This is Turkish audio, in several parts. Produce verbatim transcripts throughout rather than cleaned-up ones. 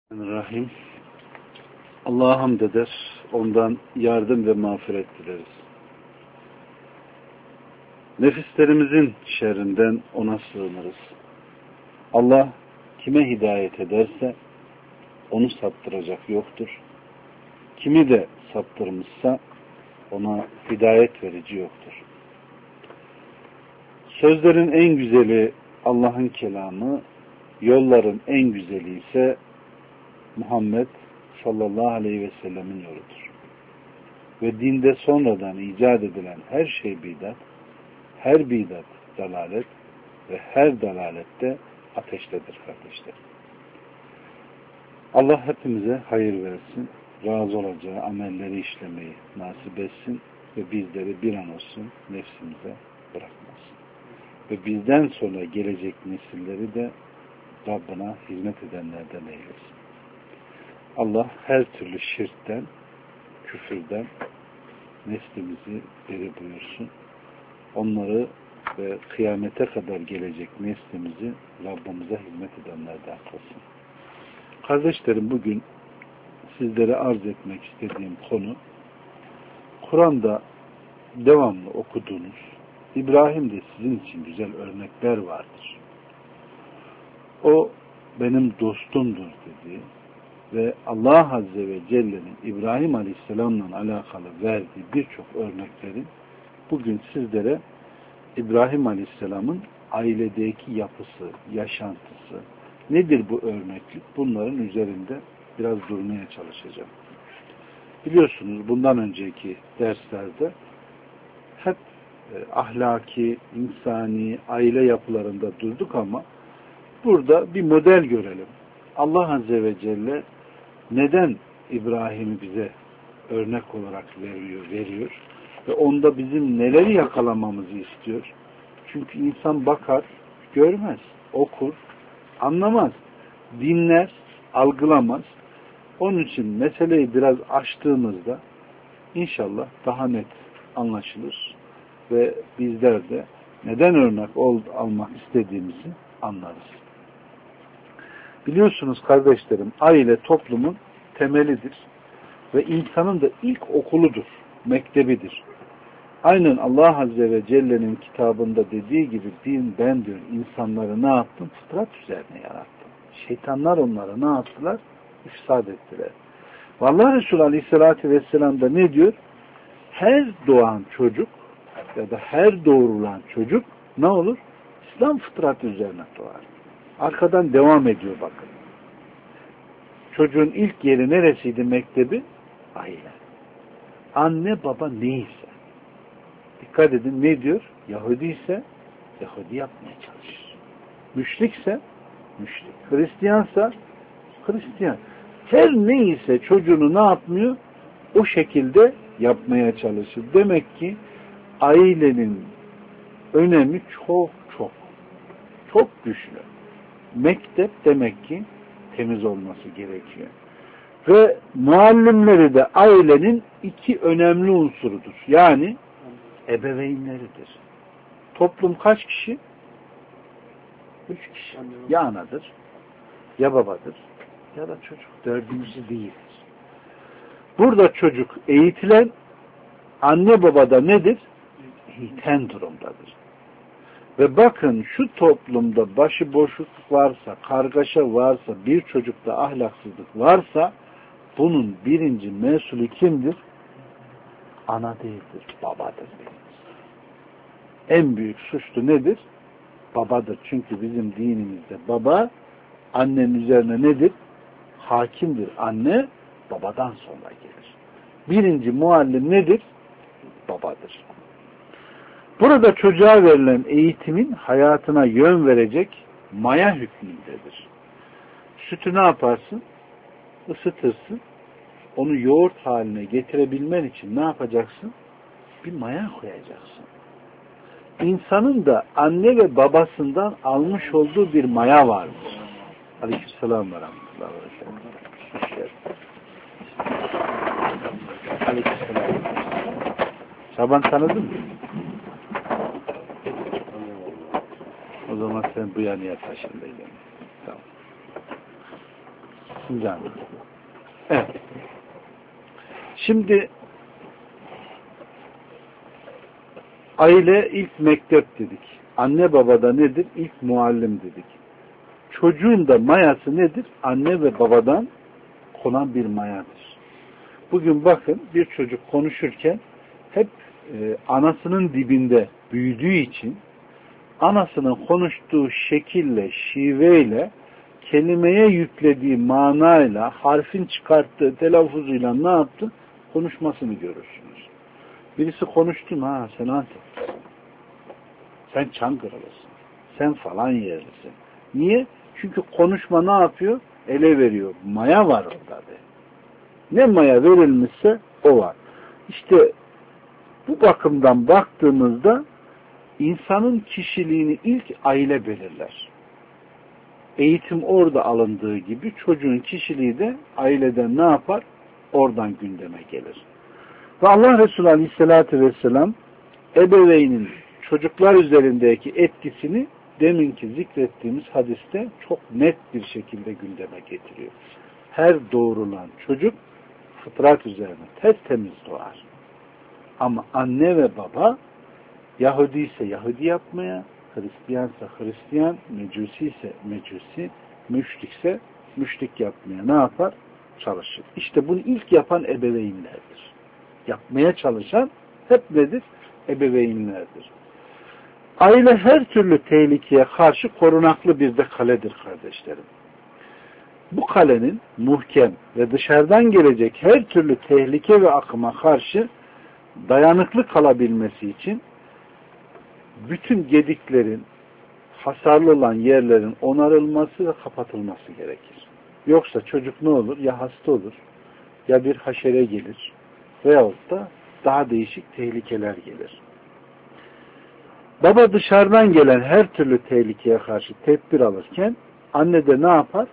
Rahim. Allah'a hamd eder, ondan yardım ve mağfiret dileriz. Nefislerimizin şerrinden ona sığınırız. Allah kime hidayet ederse onu saptıracak yoktur. Kimi de saptırmışsa ona hidayet verici yoktur. Sözlerin en güzeli Allah'ın kelamı, yolların en güzeli ise Muhammed sallallahu aleyhi ve sellemin yoludur. Ve dinde sonradan icat edilen her şey bidat, her bidat dalalet ve her dalalette ateştedir kardeşler. Allah hepimize hayır versin, razı olacağı amelleri işlemeyi nasip etsin ve bizleri bir an olsun nefsimize bırakmasın. Ve bizden sonra gelecek nesilleri de Rabbına hizmet edenlerden eylesin. Allah her türlü şirkten, küfürden neslimizi beri buyursun. Onları ve kıyamete kadar gelecek neslimizi Rabbimize hizmet edenlerden kılsın. Kardeşlerim, bugün sizlere arz etmek istediğim konu, Kur'an'da devamlı okuduğunuz, İbrahim'de sizin için güzel örnekler vardır. O benim dostumdur dediği ve Allah Azze ve Celle'nin İbrahim Aleyhisselam'la alakalı verdiği birçok örneklerin bugün sizlere İbrahim Aleyhisselam'ın ailedeki yapısı, yaşantısı, nedir bu örneklik? Bunların üzerinde biraz durmaya çalışacağım. Biliyorsunuz bundan önceki derslerde hep e, ahlaki, insani, aile yapılarında durduk ama burada bir model görelim. Allah Azze ve Celle neden İbrahim'i bize örnek olarak veriyor, veriyor ve onda bizim neleri yakalamamızı istiyor? Çünkü insan bakar, görmez, okur, anlamaz, dinler, algılamaz. Onun için meseleyi biraz açtığımızda inşallah daha net anlaşılır ve bizler de neden örnek ol, almak istediğimizi anlarız. Biliyorsunuz kardeşlerim, aile toplumun temelidir ve insanın da ilk okuludur, mektebidir. Aynen Allah Azze ve Celle'nin kitabında dediği gibi din ben diyor insanları ne yaptım? Fıtrat üzerine yarattım. Şeytanlar onları ne yaptılar? İfsad ettiler. Vallahi Resulü Aleyhisselatü Vesselam da ne diyor? Her doğan çocuk ya da her doğrulan çocuk ne olur? İslam fıtratı üzerine doğar. Arkadan devam ediyor bakın. Çocuğun ilk yeri neresiydi mektebi? Aile. Anne baba neyse. Dikkat edin ne diyor? Yahudi ise Yahudi yapmaya çalışır. Müşrikse müşrik. Hristiyansa Hristiyan. Her neyse çocuğunu ne yapmıyor? O şekilde yapmaya çalışır. Demek ki ailenin önemi çok çok çok güçlü. Mektep demek ki temiz olması gerekiyor. Ve muallimleri de ailenin iki önemli unsurudur. Yani ebeveynleridir. Toplum kaç kişi? Üç kişi. Ya anadır, ya babadır, ya da çocuk. Dördüncüsü değildir. Burada çocuk eğitilen, anne babada nedir? Eğiten durumdadır. Ve bakın şu toplumda başıboşluk varsa, kargaşa varsa, bir çocukta ahlaksızlık varsa bunun birinci mesulü kimdir? Ana değildir, babadır. En büyük suçlu nedir? Babadır. Çünkü bizim dinimizde baba annenin üzerine nedir? Hakimdir. Anne babadan sonra gelir. Birinci muallim nedir? Babadır. Burada çocuğa verilen eğitimin hayatına yön verecek maya hükmündedir. Sütü ne yaparsın? Isıtırsın. Onu yoğurt haline getirebilmen için ne yapacaksın? Bir maya koyacaksın. İnsanın da anne ve babasından almış olduğu bir maya vardır. Aleykümselam ve rahmetullahi ve berekatuhu. Aleykümselam. Şaban tanıdın mı? O zaman sen bu yanıya taşındaydın. Tamam. Zannediyorum. Evet. Şimdi aile ilk mektep dedik. Anne babada nedir? İlk muallim dedik. Çocuğun da mayası nedir? Anne ve babadan konan bir mayadır. Bugün bakın bir çocuk konuşurken hep e, anasının dibinde büyüdüğü için anasının konuştuğu şekille, şiveyle, kelimeye yüklediği manayla, harfin çıkarttığı telaffuzuyla ne yaptı? Konuşmasını görürsünüz. Birisi konuştu mu? Ha sen Antep. Sen Çankırılısın. Sen falan yerlisin. Niye? Çünkü konuşma ne yapıyor? Ele veriyor. Maya var orada be. Ne maya verilmişse o var. İşte bu bakımdan baktığımızda insanın kişiliğini ilk aile belirler. Eğitim orada alındığı gibi çocuğun kişiliği de aileden ne yapar? Oradan gündeme gelir. Ve Allah Resulü Aleyhisselatü Vesselam ebeveynin çocuklar üzerindeki etkisini deminki zikrettiğimiz hadiste çok net bir şekilde gündeme getiriyor. Her doğurulan çocuk fıtrat üzerine tertemiz doğar. Ama anne ve baba Yahudi ise Yahudi yapmaya, Hristiyansa Hristiyan, Mecusi ise Mecusi, müşrikse müşrik yapmaya ne yapar? Çalışır. İşte bunu ilk yapan ebeveynlerdir. Yapmaya çalışan hep nedir? Ebeveynlerdir. Aile her türlü tehlikeye karşı korunaklı bir de kaledir kardeşlerim. Bu kalenin muhkem ve dışarıdan gelecek her türlü tehlike ve akıma karşı dayanıklı kalabilmesi için bütün gediklerin, hasarlı olan yerlerin onarılması ve kapatılması gerekir. Yoksa çocuk ne olur? Ya hasta olur, ya bir haşere gelir veyahut da daha değişik tehlikeler gelir. Baba dışarıdan gelen her türlü tehlikeye karşı tedbir alırken anne de ne yapar?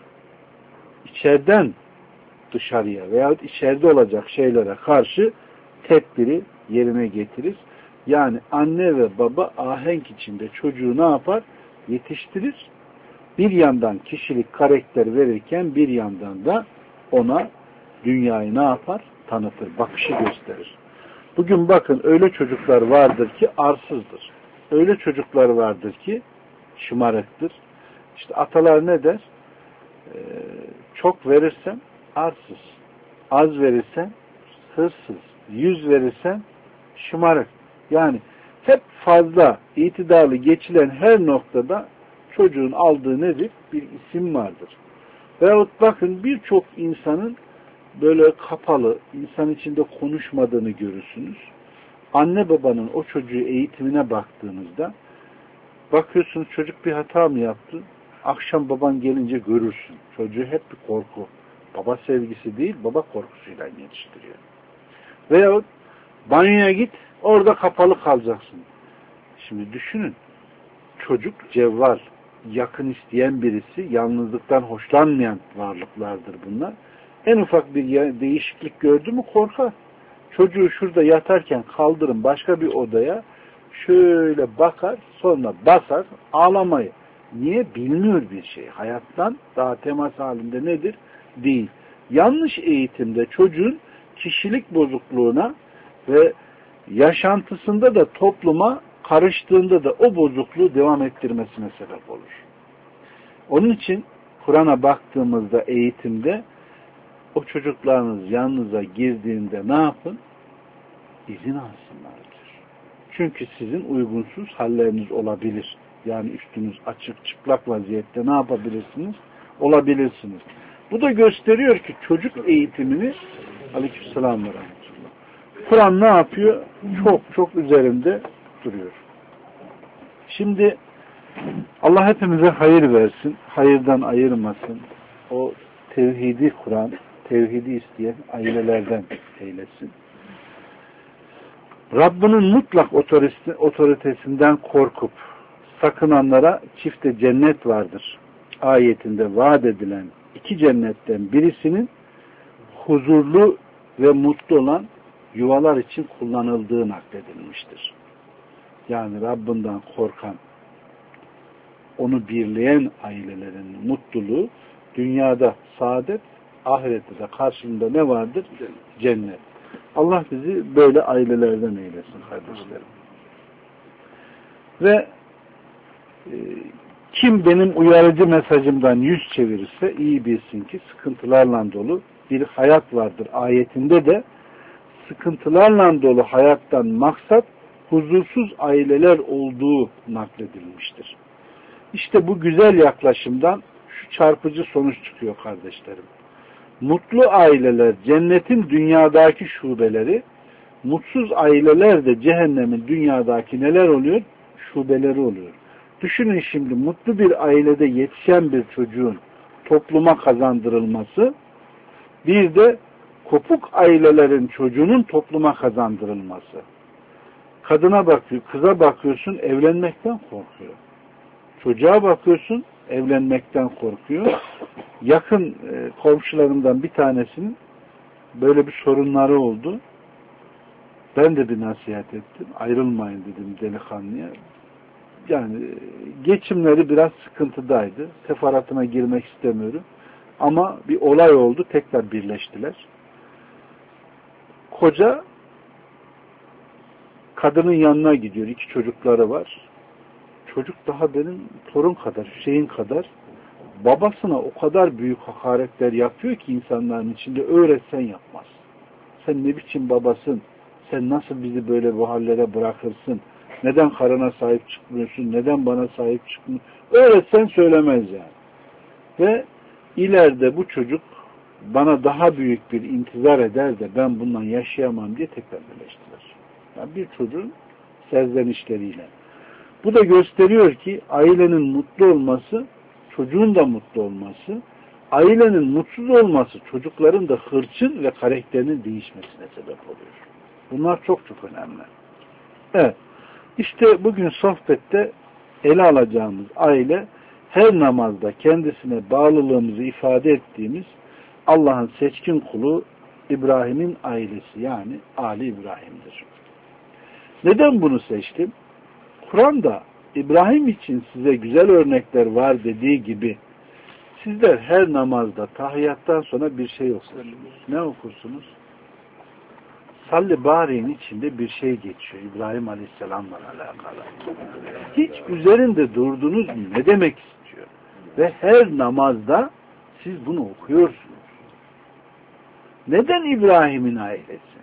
İçeriden dışarıya veyahut içeride olacak şeylere karşı tedbiri yerine getirir. Yani anne ve baba ahenk içinde çocuğu ne yapar? Yetiştirir. Bir yandan kişilik, karakter verirken bir yandan da ona dünyayı ne yapar? Tanıtır, bakışı gösterir. Bugün bakın öyle çocuklar vardır ki arsızdır. Öyle çocuklar vardır ki şımarıktır. İşte atalar ne der? Ee, çok verirsen arsız. Az verirsen hırsız. Yüz verirsen şımarık. Yani hep fazla itidarlı geçilen her noktada çocuğun aldığı nedir? Bir isim vardır. Veyahut bakın birçok insanın böyle kapalı, insan içinde konuşmadığını görürsünüz. Anne babanın o çocuğu eğitimine baktığınızda bakıyorsunuz çocuk bir hata mı yaptı? Akşam baban gelince görürsün. Çocuğu hep bir korku. Baba sevgisi değil, baba korkusuyla yetiştiriyor. Veyahut banyoya git, orada kapalı kalacaksın. Şimdi düşünün, çocuk cevval, yakın isteyen birisi, yalnızlıktan hoşlanmayan varlıklardır bunlar. En ufak bir değişiklik gördü mü korkar. Çocuğu şurada yatarken kaldırın başka bir odaya, şöyle bakar, sonra basar, ağlamayı. Niye? Bilmiyor bir şey. Hayattan daha temas halinde nedir? Değil. Yanlış eğitimde çocuğun kişilik bozukluğuna ve yaşantısında da topluma karıştığında da o bozukluğu devam ettirmesine sebep olur. Onun için Kur'an'a baktığımızda eğitimde o çocuklarınız yanınıza girdiğinde ne yapın? İzin alsınlar diyor. Çünkü sizin uygunsuz halleriniz olabilir. Yani üstünüz açık, çıplak vaziyette ne yapabilirsiniz? Olabilirsiniz. Bu da gösteriyor ki çocuk eğitimini Aleykümselam ve Rahmetullah. Kur'an ne yapıyor? Çok çok üzerinde duruyor. Şimdi Allah hepimize hayır versin. Hayırdan ayırmasın. O tevhidi Kur'an, tevhidi isteyen ailelerden eylesin. Rabbinin mutlak otoritesinden korkup sakınanlara çifte cennet vardır. Ayetinde vaat edilen iki cennetten birisinin huzurlu ve mutlu olan yuvalar için kullanıldığı nakledilmiştir. Yani Rabbinden korkan, onu birleyen ailelerin mutluluğu dünyada saadet, ahirette de karşılığında ne vardır? Cennet. Allah bizi böyle ailelerden eylesin kardeşlerim. Ve e, kim benim uyarıcı mesajımdan yüz çevirirse iyi bilsin ki sıkıntılarla dolu bir hayat vardır. Ayetinde de sıkıntılarla dolu hayattan maksat huzursuz aileler olduğu nakledilmiştir. İşte bu güzel yaklaşımdan şu çarpıcı sonuç çıkıyor kardeşlerim. Mutlu aileler cennetin dünyadaki şubeleri, mutsuz aileler de cehennemin dünyadaki neler oluyor? Şubeleri oluyor. Düşünün şimdi mutlu bir ailede yetişen bir çocuğun topluma kazandırılması, bir de kopuk ailelerin çocuğunun topluma kazandırılması. Kadına bakıyor, kıza bakıyorsun evlenmekten korkuyor. Çocuğa bakıyorsun evlenmekten korkuyor. Yakın e, komşularımdan bir tanesinin böyle bir sorunları oldu. Ben de bir nasihat ettim. Ayrılmayın dedim delikanlıya. Yani geçimleri biraz sıkıntıdaydı. Sefaratına girmek istemiyorum. Ama bir olay oldu. Tekrar birleştiler. Koca kadının yanına gidiyor. İki çocukları var. Çocuk daha benim torun kadar, Hüseyin kadar. Babasına o kadar büyük hakaretler yapıyor ki insanların içinde öğretsen yapmaz. Sen ne biçim babasın? Sen nasıl bizi böyle bu hallere bırakırsın? Neden karına sahip çıkmıyorsun? Neden bana sahip çıkmıyorsun? Öğretsen söylemez yani. Ve ileride bu çocuk bana daha büyük bir intizar eder de ben bundan yaşayamam diye tekrar birleştiler. Yani bir çocuğun serzenişleriyle. Bu da gösteriyor ki ailenin mutlu olması, çocuğun da mutlu olması, ailenin mutsuz olması çocukların da hırçın ve karakterinin değişmesine sebep oluyor. Bunlar çok çok önemli. Evet. İşte bugün sohbette ele alacağımız aile her namazda kendisine bağlılığımızı ifade ettiğimiz Allah'ın seçkin kulu İbrahim'in ailesi yani Ali İbrahim'dir. Neden bunu seçtim? Kur'an'da İbrahim için size güzel örnekler var dediği gibi sizler her namazda tahiyyattan sonra bir şey okursunuz. Ne okursunuz? Salli Bari'nin içinde bir şey geçiyor İbrahim Aleyhisselam'la alakalı. Hiç üzerinde durdunuz mu? Ne demek istiyor? Ve her namazda siz bunu okuyorsunuz. Neden İbrahim'in ailesi?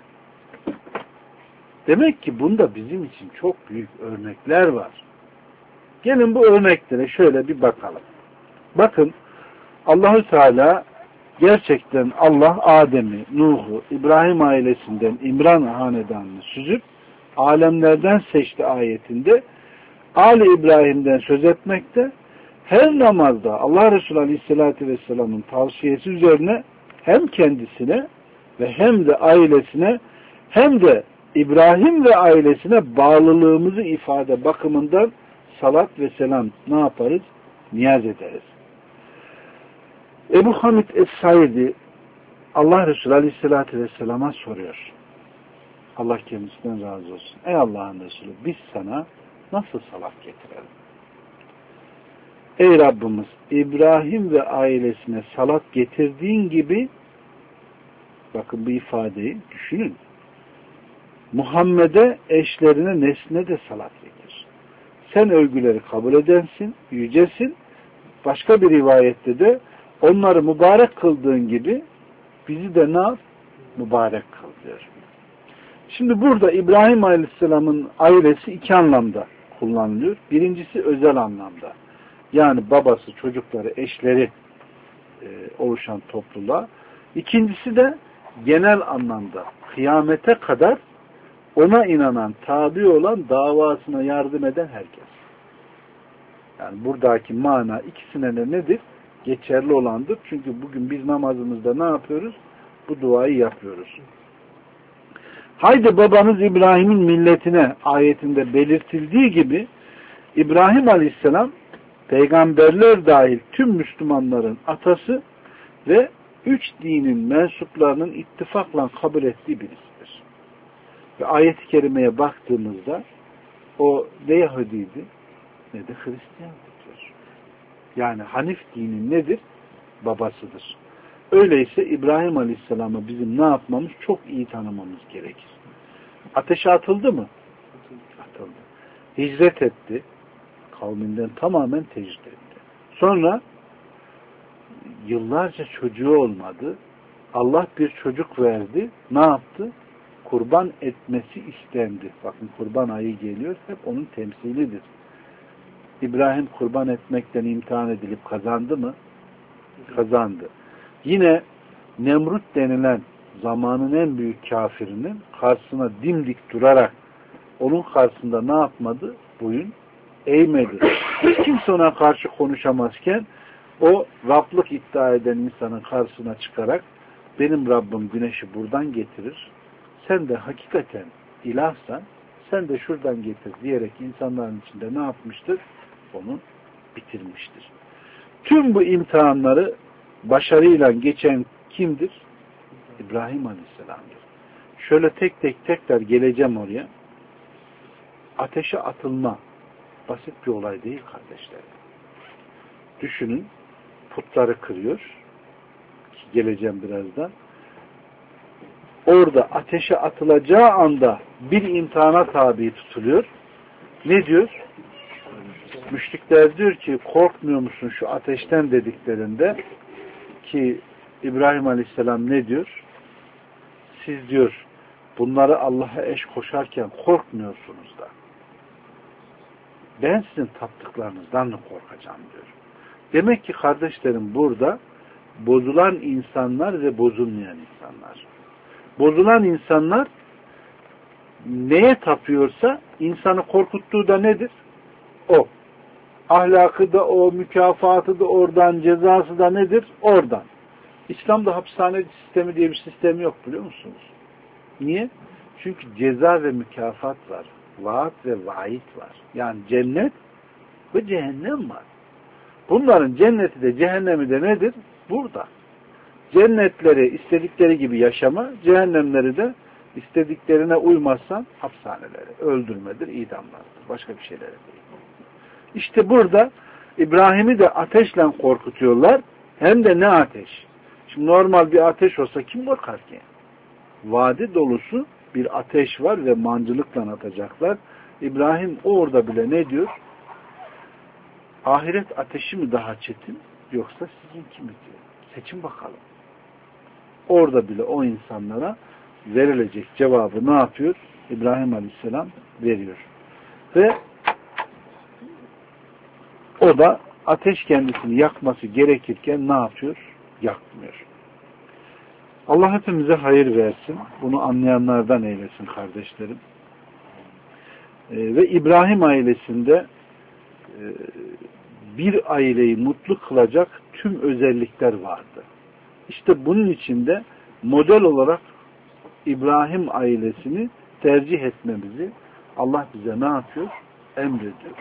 Demek ki bunda bizim için çok büyük örnekler var. Gelin bu örneklere şöyle bir bakalım. Bakın Allah-u Teala gerçekten Allah Adem'i, Nuh'u, İbrahim ailesinden İmran hanedanını süzüp alemlerden seçti ayetinde Ali İbrahim'den söz etmekte. Her namazda Allah Resulü Aleyhisselatü Vesselam'ın tavsiyesi üzerine hem kendisine ve hem de ailesine hem de İbrahim ve ailesine bağlılığımızı ifade bakımından salat ve selam ne yaparız? Niyaz ederiz. Ebu Hamid Es-Saidi Allah Resulü Aleyhisselatü Vesselam'a soruyor. Allah kendisinden razı olsun. Ey Allah'ın Resulü biz sana nasıl salat getirelim? Ey Rabbimiz İbrahim ve ailesine salat getirdiğin gibi bakın bu ifadeyi düşünün. Muhammed'e, eşlerine, nesline de salat getir. Sen övgüleri kabul edensin, yücesin. Başka bir rivayette de onları mübarek kıldığın gibi bizi de ne yap? Mübarek kıl diyor. Şimdi burada İbrahim Aleyhisselam'ın ailesi iki anlamda kullanılıyor. Birincisi özel anlamda. Yani babası, çocukları, eşleri e, oluşan topluluğa. İkincisi de genel anlamda kıyamete kadar ona inanan, tabi olan, davasına yardım eden herkes. Yani buradaki mana ikisine de nedir? Geçerli olandır. Çünkü bugün biz namazımızda ne yapıyoruz? Bu duayı yapıyoruz. Haydi babanız İbrahim'in milletine ayetinde belirtildiği gibi İbrahim Aleyhisselam peygamberler dahil tüm Müslümanların atası ve üç dinin mensuplarının ittifakla kabul ettiği birisidir. Ve ayet-i kerimeye baktığımızda o ne Yahudiydi ne de Hristiyandır. Yani Hanif dinin nedir? Babasıdır. Öyleyse İbrahim Aleyhisselam'ı bizim ne yapmamız? Çok iyi tanımamız gerekir. Ateşe atıldı mı? Atıldı. Hicret etti. Kavminden tamamen tecrit etti. Sonra yıllarca çocuğu olmadı. Allah bir çocuk verdi. Ne yaptı? Kurban etmesi istendi. Bakın kurban ayı geliyor. Hep onun temsilidir. İbrahim kurban etmekten imtihan edilip kazandı mı? Kazandı. Yine Nemrut denilen zamanın en büyük kafirinin karşısına dimdik durarak onun karşısında ne yapmadı? Boyun eğmedi. Hiç kimse ona karşı konuşamazken o Rablık iddia eden insanın karşısına çıkarak benim Rabbim güneşi buradan getirir. Sen de hakikaten ilahsan sen de şuradan getir diyerek insanların içinde ne yapmıştır? Onu bitirmiştir. Tüm bu imtihanları başarıyla geçen kimdir? İbrahim Aleyhisselam'dır. Şöyle tek tek tekrar geleceğim oraya. Ateşe atılma basit bir olay değil kardeşler. Düşünün, putları kırıyor. Ki geleceğim birazdan. Orada ateşe atılacağı anda bir imtihana tabi tutuluyor. Ne diyor? Müşrikler diyor ki korkmuyor musun şu ateşten dediklerinde ki İbrahim Aleyhisselam ne diyor? Siz diyor bunları Allah'a eş koşarken korkmuyorsunuz da. Ben sizin taptıklarınızdan mı korkacağım diyor. Demek ki kardeşlerim burada bozulan insanlar ve bozulmayan insanlar. Bozulan insanlar neye tapıyorsa insanı korkuttuğu da nedir? O. Ahlakı da o, mükafatı da oradan, cezası da nedir? Oradan. İslam'da hapishane sistemi diye bir sistem yok biliyor musunuz? Niye? Çünkü ceza ve mükafat var. Vaat ve vaid var. Yani cennet ve cehennem var. Bunların cenneti de cehennemi de nedir? Burada. Cennetleri istedikleri gibi yaşama, cehennemleri de istediklerine uymazsan hapishaneleri, öldürmedir, idamlardır. Başka bir şeyler değil. İşte burada İbrahim'i de ateşle korkutuyorlar. Hem de ne ateş? Şimdi normal bir ateş olsa kim korkar ki? Vadi dolusu bir ateş var ve mancılıkla atacaklar. İbrahim orada bile ne diyor? Ahiret ateşi mi daha çetin yoksa sizinki mi diyor. Seçin bakalım. Orada bile o insanlara verilecek cevabı ne yapıyor? İbrahim Aleyhisselam veriyor. Ve o da ateş kendisini yakması gerekirken ne yapıyor? Yakmıyor. Allah hepimize hayır versin. Bunu anlayanlardan eylesin kardeşlerim. Ee, ve İbrahim ailesinde e, bir aileyi mutlu kılacak tüm özellikler vardı. İşte bunun içinde model olarak İbrahim ailesini tercih etmemizi Allah bize ne yapıyor? Emrediyor.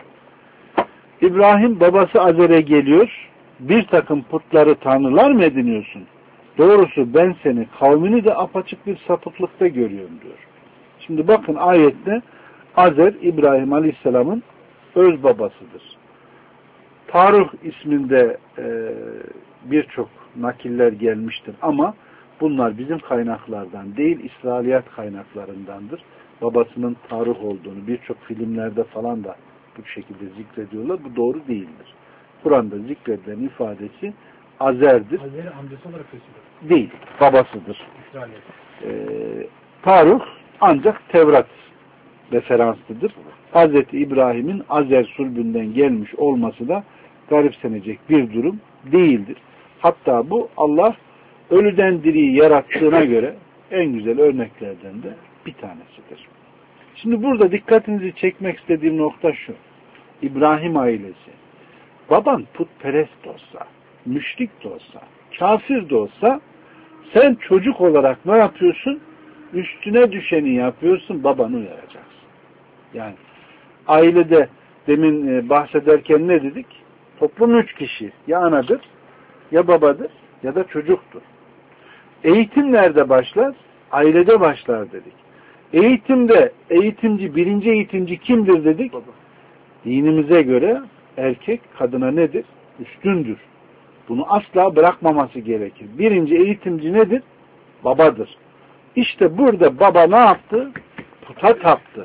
İbrahim babası Azer'e geliyor. Bir takım putları tanrılar mı ediniyorsun? Doğrusu ben seni kavmini de apaçık bir sapıklıkta görüyorum diyor. Şimdi bakın ayette Azer İbrahim Aleyhisselam'ın öz babasıdır. Tarih isminde e, birçok nakiller gelmiştir ama bunlar bizim kaynaklardan değil İsrailiyat kaynaklarındandır. Babasının Tarih olduğunu birçok filmlerde falan da bu şekilde zikrediyorlar. Bu doğru değildir. Kur'an'da zikredilen ifadesi Azer'dir. Azer'i amcası olarak gösteriyor. Değil, babasıdır. İsrailiyat. Ee, Tarih ancak Tevrat referanslıdır. Hazreti İbrahim'in Azer sulbünden gelmiş olması da garipsenecek bir durum değildir. Hatta bu Allah ölüden diriyi yarattığına göre en güzel örneklerden de bir tanesidir. Şimdi burada dikkatinizi çekmek istediğim nokta şu. İbrahim ailesi. Baban putperest de olsa, müşrik de olsa, kafir de olsa sen çocuk olarak ne yapıyorsun? Üstüne düşeni yapıyorsun, babanı uyaracaksın. Yani ailede demin bahsederken ne dedik? Toplum üç kişi. Ya anadır, ya babadır, ya da çocuktur. Eğitim nerede başlar? Ailede başlar dedik. Eğitimde eğitimci, birinci eğitimci kimdir dedik? Baba. Dinimize göre erkek kadına nedir? Üstündür. Bunu asla bırakmaması gerekir. Birinci eğitimci nedir? Babadır. İşte burada baba ne yaptı? Puta taptı.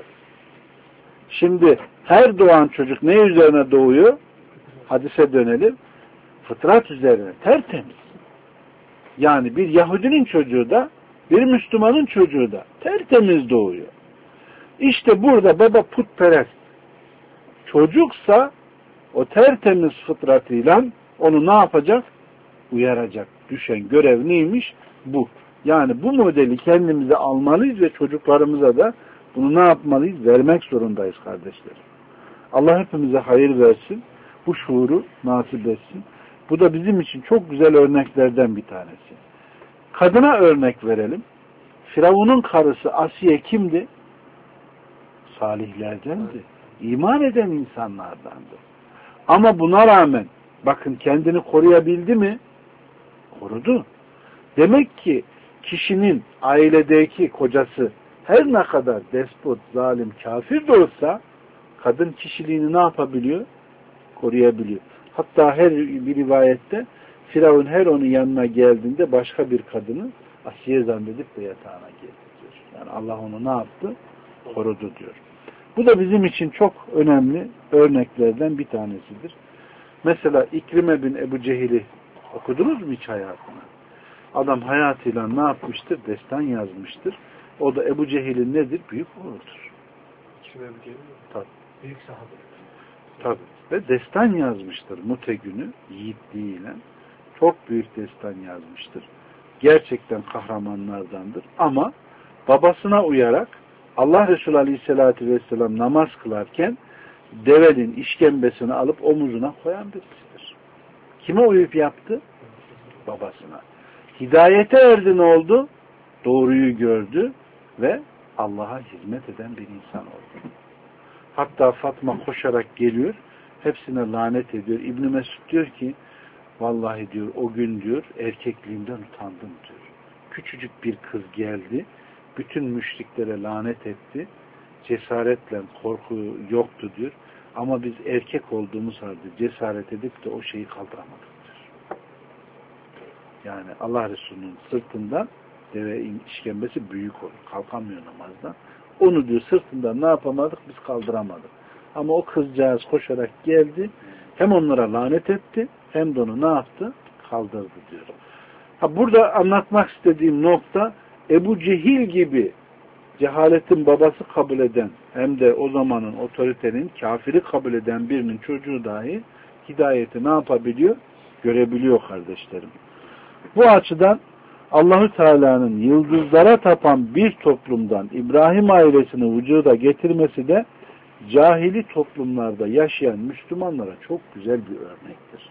Şimdi her doğan çocuk ne üzerine doğuyor? Hadise dönelim. Fıtrat üzerine. Tertemiz. Yani bir Yahudinin çocuğu da bir Müslümanın çocuğu da tertemiz doğuyor. İşte burada baba putperest. Çocuksa o tertemiz fıtratıyla onu ne yapacak? Uyaracak. Düşen görev neymiş? Bu. Yani bu modeli kendimize almalıyız ve çocuklarımıza da bunu ne yapmalıyız? Vermek zorundayız kardeşlerim. Allah hepimize hayır versin. Bu şuuru nasip etsin. Bu da bizim için çok güzel örneklerden bir tanesi. Kadına örnek verelim. Firavun'un karısı Asiye kimdi? Salihlerdendi. İman eden insanlardandı. Ama buna rağmen bakın kendini koruyabildi mi? Korudu. Demek ki kişinin ailedeki kocası her ne kadar despot, zalim, kafir de olsa kadın kişiliğini ne yapabiliyor? Koruyabiliyor. Hatta her bir rivayette Firavun her onun yanına geldiğinde başka bir kadını Asiye zannedip de yatağına girdi diyor. Yani Allah onu ne yaptı? Korudu diyor. Bu da bizim için çok önemli örneklerden bir tanesidir. Mesela İkrime bin Ebu Cehil'i okudunuz mu hiç hayatını? Adam hayatıyla ne yapmıştır? Destan yazmıştır. O da Ebu Cehil'in nedir? Büyük oğludur. İkrime Ebu Cehil mi? Tabii. Büyük sahabe. Tabii. Ve destan yazmıştır Mute günü yiğitliğiyle. Çok büyük destan yazmıştır. Gerçekten kahramanlardandır. Ama babasına uyarak Allah Resulü Aleyhisselatü Vesselam namaz kılarken devenin işkembesini alıp omuzuna koyan birisidir. Kime uyup yaptı? Babasına. Hidayete erdi ne oldu? Doğruyu gördü ve Allah'a hizmet eden bir insan oldu. Hatta Fatma koşarak geliyor, hepsine lanet ediyor. İbn Mesud diyor ki, vallahi diyor o gün diyor erkekliğimden utandım diyor. Küçücük bir kız geldi, bütün müşriklere lanet etti. Cesaretle korku yoktu diyor. Ama biz erkek olduğumuz halde cesaret edip de o şeyi kaldıramadık diyor. Yani Allah Resulü'nün sırtından deve işkembesi büyük olur. Kalkamıyor namazdan. Onu diyor sırtından ne yapamadık? Biz kaldıramadık. Ama o kızcağız koşarak geldi. Hem onlara lanet etti hem de onu ne yaptı? Kaldırdı diyor. Ha, burada anlatmak istediğim nokta Ebu Cehil gibi cehaletin babası kabul eden hem de o zamanın otoritenin kafiri kabul eden birinin çocuğu dahi hidayeti ne yapabiliyor? Görebiliyor kardeşlerim. Bu açıdan Allahü Teala'nın yıldızlara tapan bir toplumdan İbrahim ailesini vücuda getirmesi de cahili toplumlarda yaşayan Müslümanlara çok güzel bir örnektir.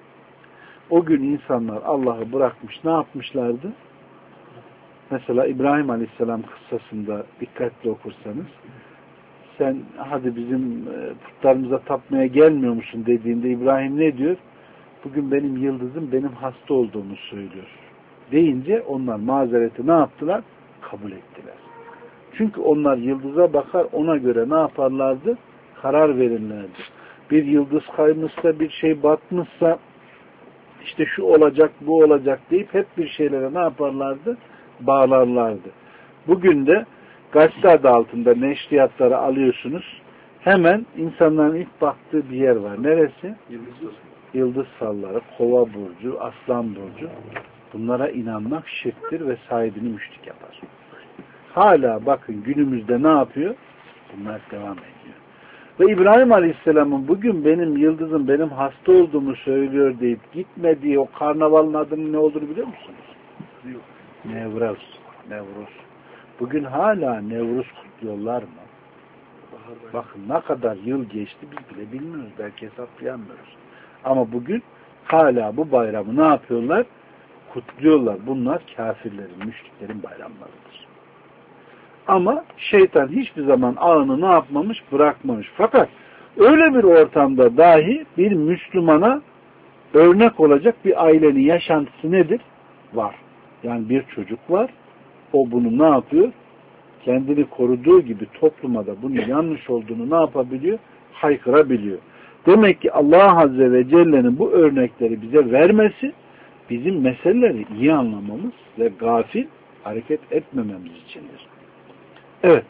O gün insanlar Allah'ı bırakmış ne yapmışlardı? Mesela İbrahim Aleyhisselam kıssasında dikkatli okursanız sen hadi bizim putlarımıza tapmaya gelmiyor musun dediğinde İbrahim ne diyor? Bugün benim yıldızım benim hasta olduğumu söylüyor. Deyince onlar mazereti ne yaptılar? Kabul ettiler. Çünkü onlar yıldıza bakar ona göre ne yaparlardı? Karar verirlerdi. Bir yıldız kaymışsa bir şey batmışsa işte şu olacak bu olacak deyip hep bir şeylere ne yaparlardı? Bağlarlardı. Bugün de gazete adı altında neşriyatları alıyorsunuz. Hemen insanların ilk baktığı bir yer var. Neresi? Yıldız. Yıldız salları, kova burcu, aslan burcu. Bunlara inanmak şirktir ve sahibini müşrik yapar. Hala bakın günümüzde ne yapıyor? Bunlar devam ediyor. Ve İbrahim Aleyhisselam'ın bugün benim yıldızım benim hasta olduğumu söylüyor deyip gitmediği o karnavalın adının ne olduğunu biliyor musunuz? Yok. Nevruz. Nevruz. Bugün hala Nevruz kutluyorlar mı? Bakın ne kadar yıl geçti biz bile bilmiyoruz. Belki hesaplayamıyoruz. Ama bugün hala bu bayramı ne yapıyorlar? Kutluyorlar. Bunlar kafirlerin, müşriklerin bayramlarıdır. Ama şeytan hiçbir zaman ağını ne yapmamış? Bırakmamış. Fakat öyle bir ortamda dahi bir Müslümana örnek olacak bir ailenin yaşantısı nedir? Var. Yani bir çocuk var. O bunu ne yapıyor? Kendini koruduğu gibi topluma da bunun yanlış olduğunu ne yapabiliyor? Haykırabiliyor. Demek ki Allah Azze ve Celle'nin bu örnekleri bize vermesi bizim meseleleri iyi anlamamız ve gafil hareket etmememiz içindir. Evet.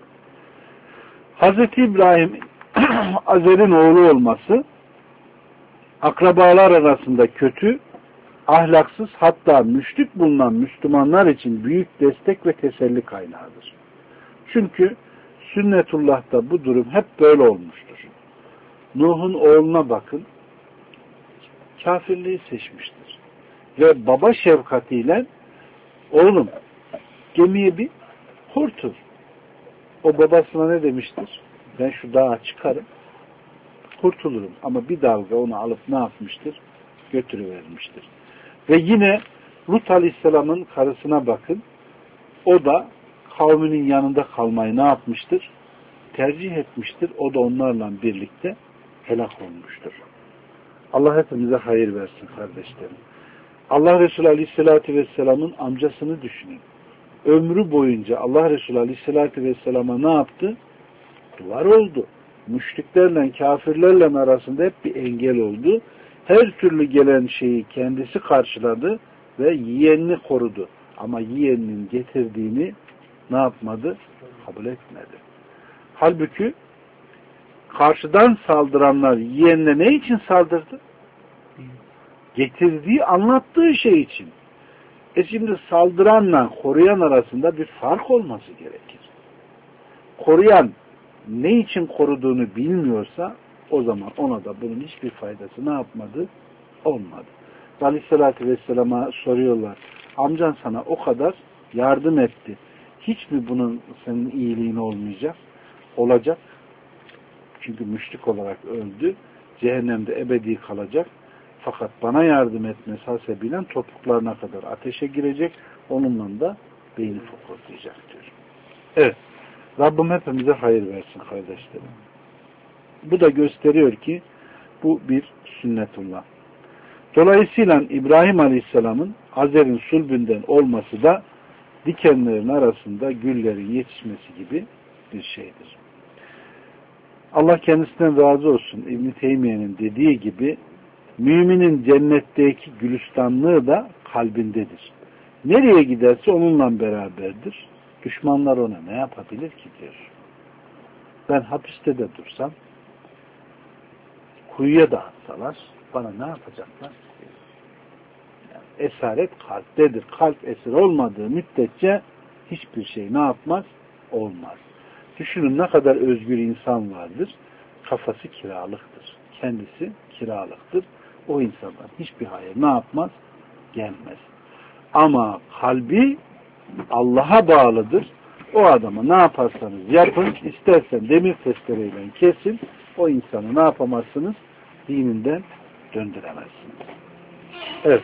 Hazreti İbrahim Azer'in oğlu olması akrabalar arasında kötü, ahlaksız, hatta müşrik bulunan Müslümanlar için büyük destek ve teselli kaynağıdır. Çünkü sünnetullah'ta bu durum hep böyle olmuştur. Nuh'un oğluna bakın, kafirliği seçmiştir. Ve baba şefkatiyle oğlum gemiye bir kurtul. O babasına ne demiştir? Ben şu dağa çıkarım, kurtulurum. Ama bir dalga onu alıp ne yapmıştır? Götürüvermiştir. Ve yine Lut Aleyhisselam'ın karısına bakın. O da kavminin yanında kalmayı ne yapmıştır? Tercih etmiştir. O da onlarla birlikte helak olmuştur. Allah hepimize hayır versin kardeşlerim. Allah Resulü Aleyhisselatü Vesselam'ın amcasını düşünün. Ömrü boyunca Allah Resulü Aleyhisselatü Vesselam'a ne yaptı? Duvar oldu. Müşriklerle, kafirlerle arasında hep bir engel oldu. Her türlü gelen şeyi kendisi karşıladı ve yeğenini korudu. Ama yeğeninin getirdiğini ne yapmadı? Kabul etmedi. Halbuki karşıdan saldıranlar yeğenine ne için saldırdı? Getirdiği, anlattığı şey için. E şimdi saldıranla koruyan arasında bir fark olması gerekir. Koruyan ne için koruduğunu bilmiyorsa o zaman ona da bunun hiçbir faydası ne yapmadı? Olmadı. Aleyhisselatü Vesselam'a soruyorlar. Amcan sana o kadar yardım etti. Hiç mi bunun senin iyiliğin olmayacak? Olacak. Çünkü müşrik olarak öldü. Cehennemde ebedi kalacak. Fakat bana yardım etmesi hasebiyle topuklarına kadar ateşe girecek. Onunla da beyni fokurlayacak diyor. Evet. Rabbim hepimize hayır versin kardeşlerim. Bu da gösteriyor ki bu bir sünnetullah. Dolayısıyla İbrahim Aleyhisselam'ın Azer'in sulbünden olması da dikenlerin arasında güllerin yetişmesi gibi bir şeydir. Allah kendisinden razı olsun. İbn-i Teymiye'nin dediği gibi müminin cennetteki gülistanlığı da kalbindedir. Nereye giderse onunla beraberdir. Düşmanlar ona ne yapabilir ki diyor. Ben hapiste de dursam, kuyuya da atsalar bana ne yapacaklar? Yani esaret kalptedir. Kalp esir olmadığı müddetçe hiçbir şey ne yapmaz? Olmaz. Düşünün ne kadar özgür insan vardır. Kafası kiralıktır. Kendisi kiralıktır. O insandan hiçbir hayır ne yapmaz? Gelmez. Ama kalbi Allah'a bağlıdır. O adama ne yaparsanız yapın, istersen demir testereyle kesin, o insanı ne yapamazsınız? Dininden döndüremezsiniz. Evet.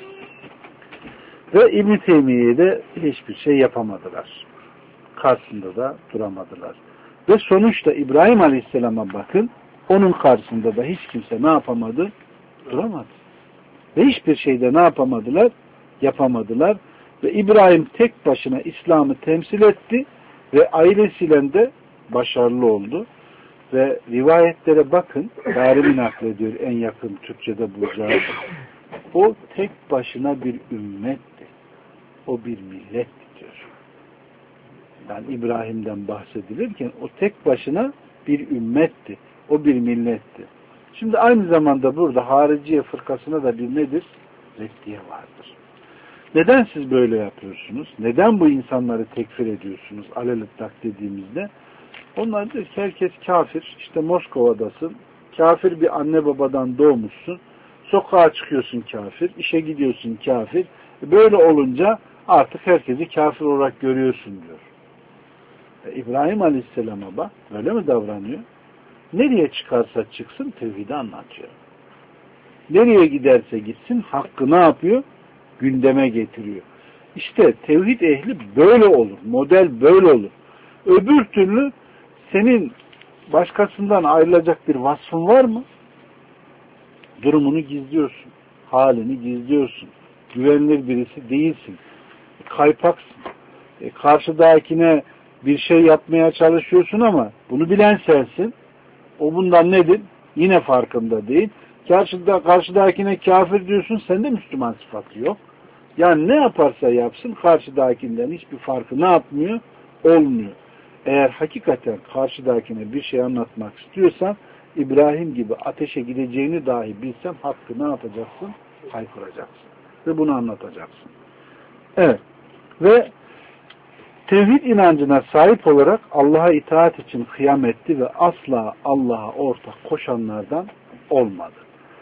Ve İbn-i Teymiye'ye de hiçbir şey yapamadılar. Karşısında da duramadılar. Ve sonuçta İbrahim Aleyhisselam'a bakın, onun karşısında da hiç kimse ne yapamadı? Duramadı. Ve hiçbir şeyde ne yapamadılar? Yapamadılar. Ve İbrahim tek başına İslam'ı temsil etti ve ailesiyle de başarılı oldu. Ve rivayetlere bakın, Darimi naklediyor en yakın Türkçe'de bulacağız. O tek başına bir ümmetti. O bir milletti diyor. Yani İbrahim'den bahsedilirken o tek başına bir ümmetti. O bir milletti. Şimdi aynı zamanda burada Hariciye fırkasına da bir nedir? Reddiye vardır. Neden siz böyle yapıyorsunuz? Neden bu insanları tekfir ediyorsunuz? Alelittak dediğimizde. Onlar diyor ki herkes kafir. İşte Moskova'dasın. Kafir bir anne babadan doğmuşsun. Sokağa çıkıyorsun kafir. İşe gidiyorsun kafir. Böyle olunca artık herkesi kafir olarak görüyorsun diyor. E, İbrahim Aleyhisselam'a bak. Böyle mi davranıyor? Nereye çıkarsa çıksın tevhidi anlatıyor. Nereye giderse gitsin hakkı ne yapıyor? Gündeme getiriyor. İşte tevhid ehli böyle olur. Model böyle olur. Öbür türlü senin başkasından ayrılacak bir vasfın var mı? Durumunu gizliyorsun. Halini gizliyorsun. Güvenilir birisi değilsin. Kaypaksın. E, karşıdakine bir şey yapmaya çalışıyorsun ama bunu bilen sensin. O bundan nedir? Yine farkında değil. Karşıda, karşıdakine kafir diyorsun, sende Müslüman sıfatı yok. Yani ne yaparsa yapsın karşıdakinden hiçbir farkı ne yapmıyor? Olmuyor. Eğer hakikaten karşıdakine bir şey anlatmak istiyorsan İbrahim gibi ateşe gideceğini dahi bilsen hakkı ne yapacaksın? Haykıracaksın. Ve bunu anlatacaksın. Evet. Ve tevhid inancına sahip olarak Allah'a itaat için kıyam etti ve asla Allah'a ortak koşanlardan olmadı.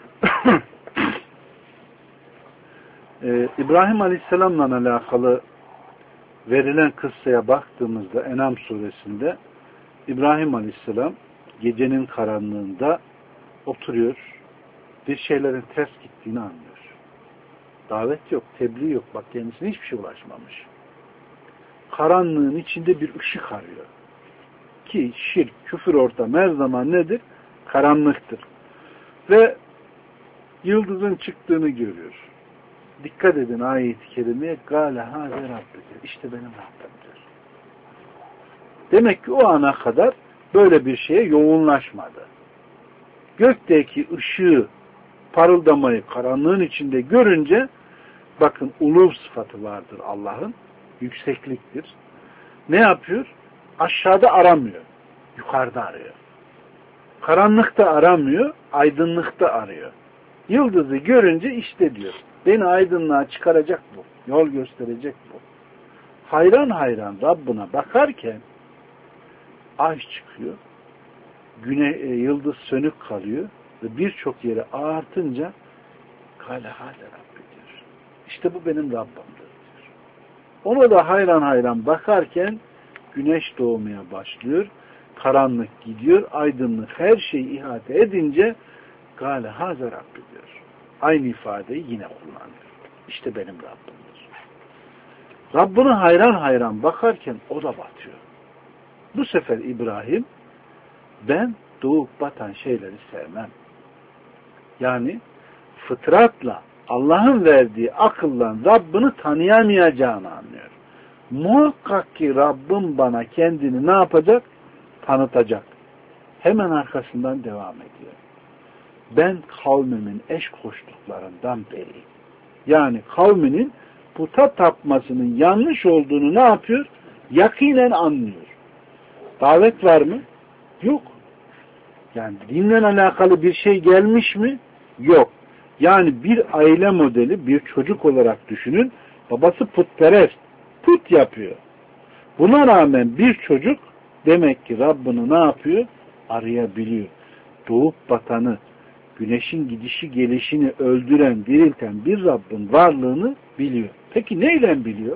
ee, İbrahim Aleyhisselam'la alakalı verilen kıssaya baktığımızda En'am suresinde İbrahim Aleyhisselam gecenin karanlığında oturuyor, bir şeylerin ters gittiğini anlıyor. Davet yok, tebliğ yok. Bak kendisine hiçbir şey ulaşmamış. Karanlığın içinde bir ışık arıyor. Ki şirk, küfür ortamı her zaman nedir? Karanlıktır. Ve yıldızın çıktığını görüyor. Dikkat edin ayet-i kerimeye. Gâle hâze Rabbike. İşte benim Rabbim diyor. Demek ki o ana kadar böyle bir şeye yoğunlaşmadı. Gökteki ışığı, parıldamayı karanlığın içinde görünce bakın uluv sıfatı vardır Allah'ın. Yüksekliktir. Ne yapıyor? Aşağıda aramıyor. Yukarıda arıyor. Karanlıkta aramıyor. Aydınlıkta arıyor. Yıldızı görünce işte diyor. Beni aydınlığa çıkaracak bu. Yol gösterecek bu. Hayran hayran Rabbına bakarken ay çıkıyor. Güne, e, yıldız sönük kalıyor ve birçok yere artınca kâle hâle Rabbi diyor. İşte bu benim Rabbimdir diyor. Ona da hayran hayran bakarken güneş doğmaya başlıyor. Karanlık gidiyor. Aydınlık her şeyi ihate edince kâle hâze Rabbi diyor. Aynı ifadeyi yine kullanıyor. İşte benim Rabbimdir. Rabbine hayran hayran bakarken o da batıyor. Bu sefer İbrahim ben doğup batan şeyleri sevmem. Yani fıtratla Allah'ın verdiği akılla Rabbini tanıyamayacağını anlıyor. Muhakkak ki Rabbim bana kendini ne yapacak? Tanıtacak. Hemen arkasından devam ediyor. Ben kavmimin eş koştuklarından beriyim. Yani kavminin puta tapmasının yanlış olduğunu ne yapıyor? Yakinen anlıyor. Davet var mı? Yok. Yani dinle alakalı bir şey gelmiş mi? Yok. Yani bir aile modeli, bir çocuk olarak düşünün. Babası putperest. Put yapıyor. Buna rağmen bir çocuk demek ki Rabbini ne yapıyor? Arayabiliyor. Doğup batanı, güneşin gidişi gelişini öldüren, dirilten bir Rabbin varlığını biliyor. Peki neyle biliyor?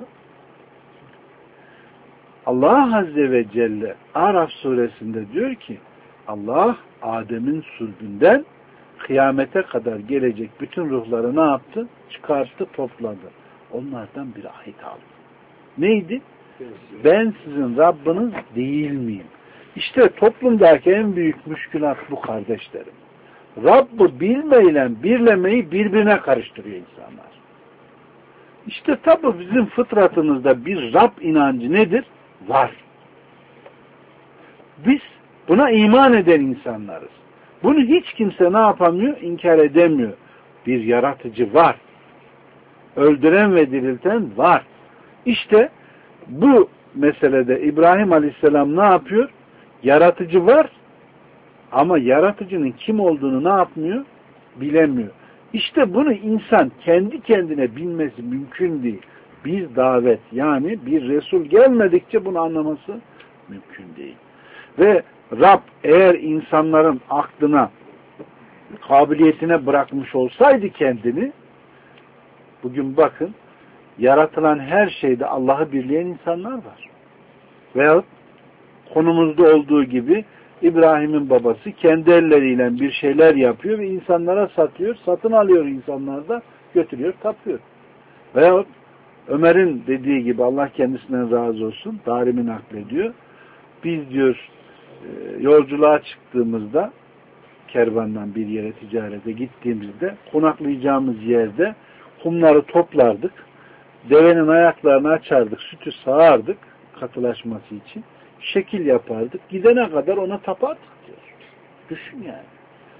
Allah Azze ve Celle Araf suresinde diyor ki Allah Adem'in sulbünden kıyamete kadar gelecek bütün ruhları ne yaptı? Çıkarttı, topladı. Onlardan bir ahit aldı. Neydi? Ben sizin Rabbiniz değil miyim? İşte toplumdaki en büyük müşkülat bu kardeşlerim. Rabb'ı bilmeyle birlemeyi birbirine karıştırıyor insanlar. İşte tabi bizim fıtratımızda bir Rab inancı nedir? Var. Biz buna iman eden insanlarız. Bunu hiç kimse ne yapamıyor? İnkar edemiyor. Bir yaratıcı var. Öldüren ve dirilten var. İşte bu meselede İbrahim Aleyhisselam ne yapıyor? Yaratıcı var ama yaratıcının kim olduğunu ne yapmıyor? Bilemiyor. İşte bunu insan kendi kendine bilmesi mümkün değil. Bir davet yani bir Resul gelmedikçe bunu anlaması mümkün değil. Ve Rab eğer insanların aklına, kabiliyetine bırakmış olsaydı kendini, bugün bakın yaratılan her şeyde Allah'ı birleyen insanlar var. Veyahut konumuzda olduğu gibi İbrahim'in babası kendi elleriyle bir şeyler yapıyor ve insanlara satıyor, satın alıyor insanlar da götürüyor, tapıyor. Veyahut Ömer'in dediği gibi Allah kendisinden razı olsun, Darimi naklediyor. Biz diyor yolculuğa çıktığımızda kervandan bir yere ticarete gittiğimizde konaklayacağımız yerde kumları toplardık. Devenin ayaklarını açardık, sütü sağardık katılaşması için. Şekil yapardık. Gidene kadar ona tapardık diyor. Düşün yani.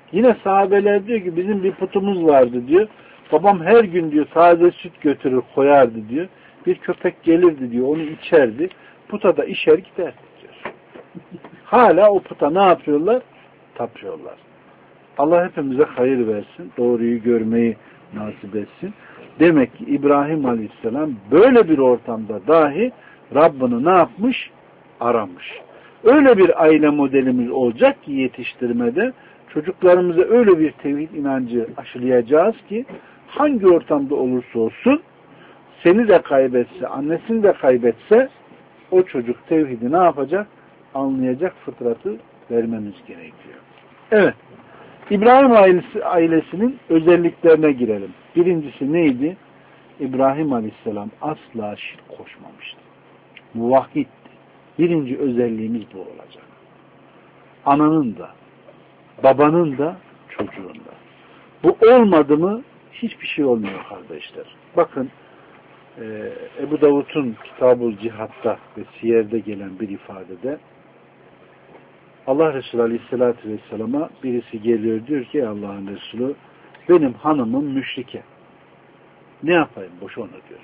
Yine sahabeler diyor ki bizim bir putumuz vardı diyor. Babam her gün diyor taze süt götürür koyardı diyor. Bir köpek gelirdi diyor onu içerdi. Puta da işer giderdi diyor. Hala o puta ne yapıyorlar? Tapıyorlar. Allah hepimize hayır versin. Doğruyu görmeyi nasip etsin. Demek ki İbrahim Aleyhisselam böyle bir ortamda dahi Rabbini ne yapmış? Aramış. Öyle bir aile modelimiz olacak ki yetiştirmede çocuklarımıza öyle bir tevhid inancı aşılayacağız ki hangi ortamda olursa olsun seni de kaybetse, annesini de kaybetse o çocuk tevhidi ne yapacak? Anlayacak fıtratı vermemiz gerekiyor. Evet. İbrahim ailesi, ailesinin özelliklerine girelim. Birincisi neydi? İbrahim Aleyhisselam asla şirk koşmamıştı. Muvahhiddi. Birinci özelliğimiz bu olacak. Ananın da, babanın da, çocuğun da. Bu olmadı mı hiçbir şey olmuyor kardeşler. Bakın e, Ebu Davud'un Kitab-ı Cihat'ta ve Siyer'de gelen bir ifadede Allah Resulü Aleyhisselatü Vesselam'a birisi geliyor diyor ki Allah'ın Resulü benim hanımım müşrike. Ne yapayım? Boş onu diyor.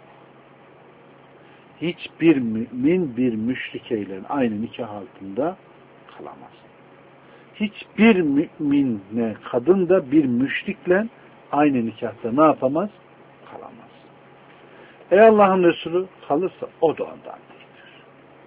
Hiçbir mümin bir müşrikeyle aynı nikah altında kalamaz. Hiçbir müminle kadın da bir müşrikle aynı nikahta ne yapamaz? Kalamaz. Ey Allah'ın Resulü kalırsa o da ondan değildir.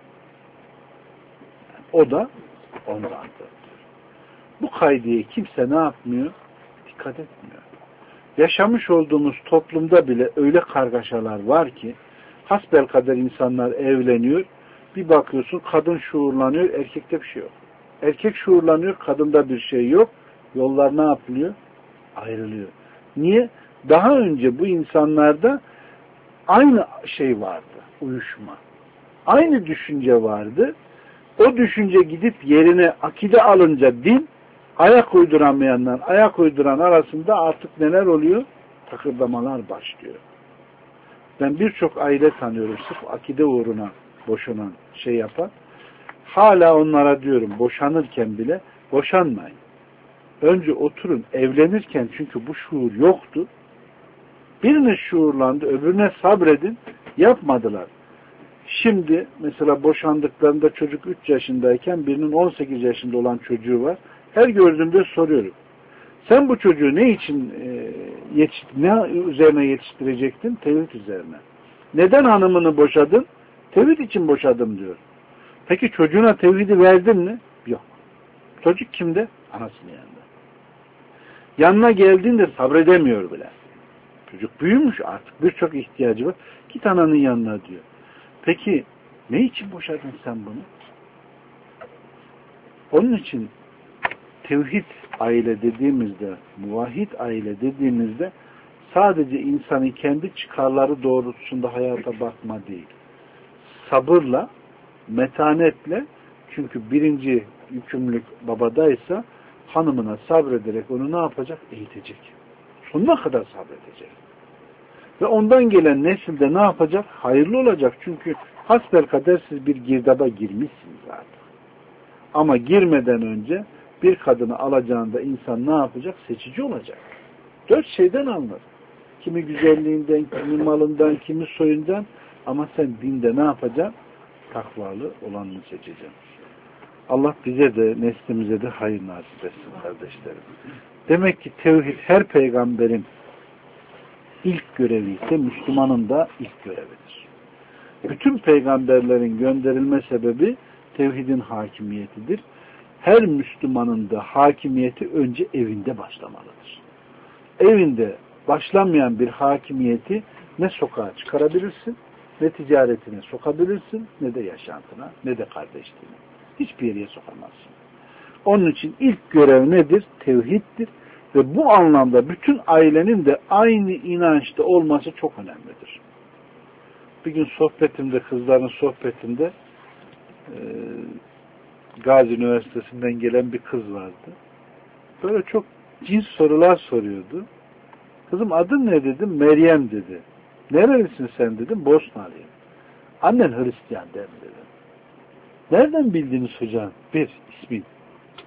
Yani o da ondandır. Bu kaydeye kimse ne yapmıyor? Dikkat etmiyor. Yaşamış olduğumuz toplumda bile öyle kargaşalar var ki hasbelkader insanlar evleniyor. Bir bakıyorsun kadın şuurlanıyor, erkekte bir şey yok. Erkek şuurlanıyor, kadında bir şey yok. Yollar ne yapılıyor? Ayrılıyor. Niye? Daha önce bu insanlarda aynı şey vardı, uyuşma. Aynı düşünce vardı. O düşünce gidip yerine akide alınca din, ayak uyduramayanlar, ayak uyduran arasında artık neler oluyor? Takırdamalar başlıyor. Ben birçok aile tanıyorum sırf akide uğruna boşanan şey yapan. Hala onlara diyorum boşanırken bile boşanmayın. Önce oturun evlenirken çünkü bu şuur yoktu. Birine şuurlandı, öbürüne sabredin. Yapmadılar. Şimdi mesela boşandıklarında çocuk üç yaşındayken birinin on sekiz yaşında olan çocuğu var. Her gördüğümde soruyorum. Sen bu çocuğu ne için e, yetiş, ne üzerine yetiştirecektin? Tevhid üzerine. Neden hanımını boşadın? Tevhid için boşadım diyor. Peki çocuğuna tevhidi verdin mi? Yok. Çocuk kimde? Anasının yanında. Yanına geldiğinde sabredemiyor bile. Çocuk büyümüş artık. Birçok ihtiyacı var. Git ananın yanına diyor. Peki ne için boşadın sen bunu? Onun için tevhid aile dediğimizde, muvahhid aile dediğimizde sadece insanın kendi çıkarları doğrultusunda hayata bakma değil. Sabırla, metanetle, çünkü birinci yükümlülük babadaysa hanımına sabrederek onu ne yapacak? Eğitecek. Sonuna kadar sabredecek. Ve ondan gelen nesilde ne yapacak? Hayırlı olacak. Çünkü hasbelkader siz bir girdaba girmişsiniz zaten. Ama girmeden önce bir kadını alacağında insan ne yapacak? Seçici olacak. Dört şeyden anlar. Kimi güzelliğinden, kimi malından, kimi soyundan, ama sen dinde ne yapacaksın? Takvalı olanını seçeceksin. Allah bize de neslimize de hayır nasip etsin kardeşlerim. Demek ki tevhid her peygamberin ilk görevi ise Müslümanın da ilk görevidir. Bütün peygamberlerin gönderilme sebebi tevhidin hakimiyetidir. Her Müslümanın da hakimiyeti önce evinde başlamalıdır. Evinde başlamayan bir hakimiyeti ne sokağa çıkarabilirsin, ne ticaretine sokabilirsin, ne de yaşantına, ne de kardeşliğine. Hiçbir yere sokamazsın. Onun için ilk görev nedir? Tevhiddir. Ve bu anlamda bütün ailenin de aynı inançta olması çok önemlidir. Bir gün sohbetimde, kızların sohbetinde e, Gazi Üniversitesi'nden gelen bir kız vardı. Böyle çok cins sorular soruyordu. Kızım adın ne dedim? Meryem dedi. Nerelisin sen dedim? Bosnalıyım. Annen Hristiyan der mi dedim. Nereden bildiniz hocam? Bir, ismin.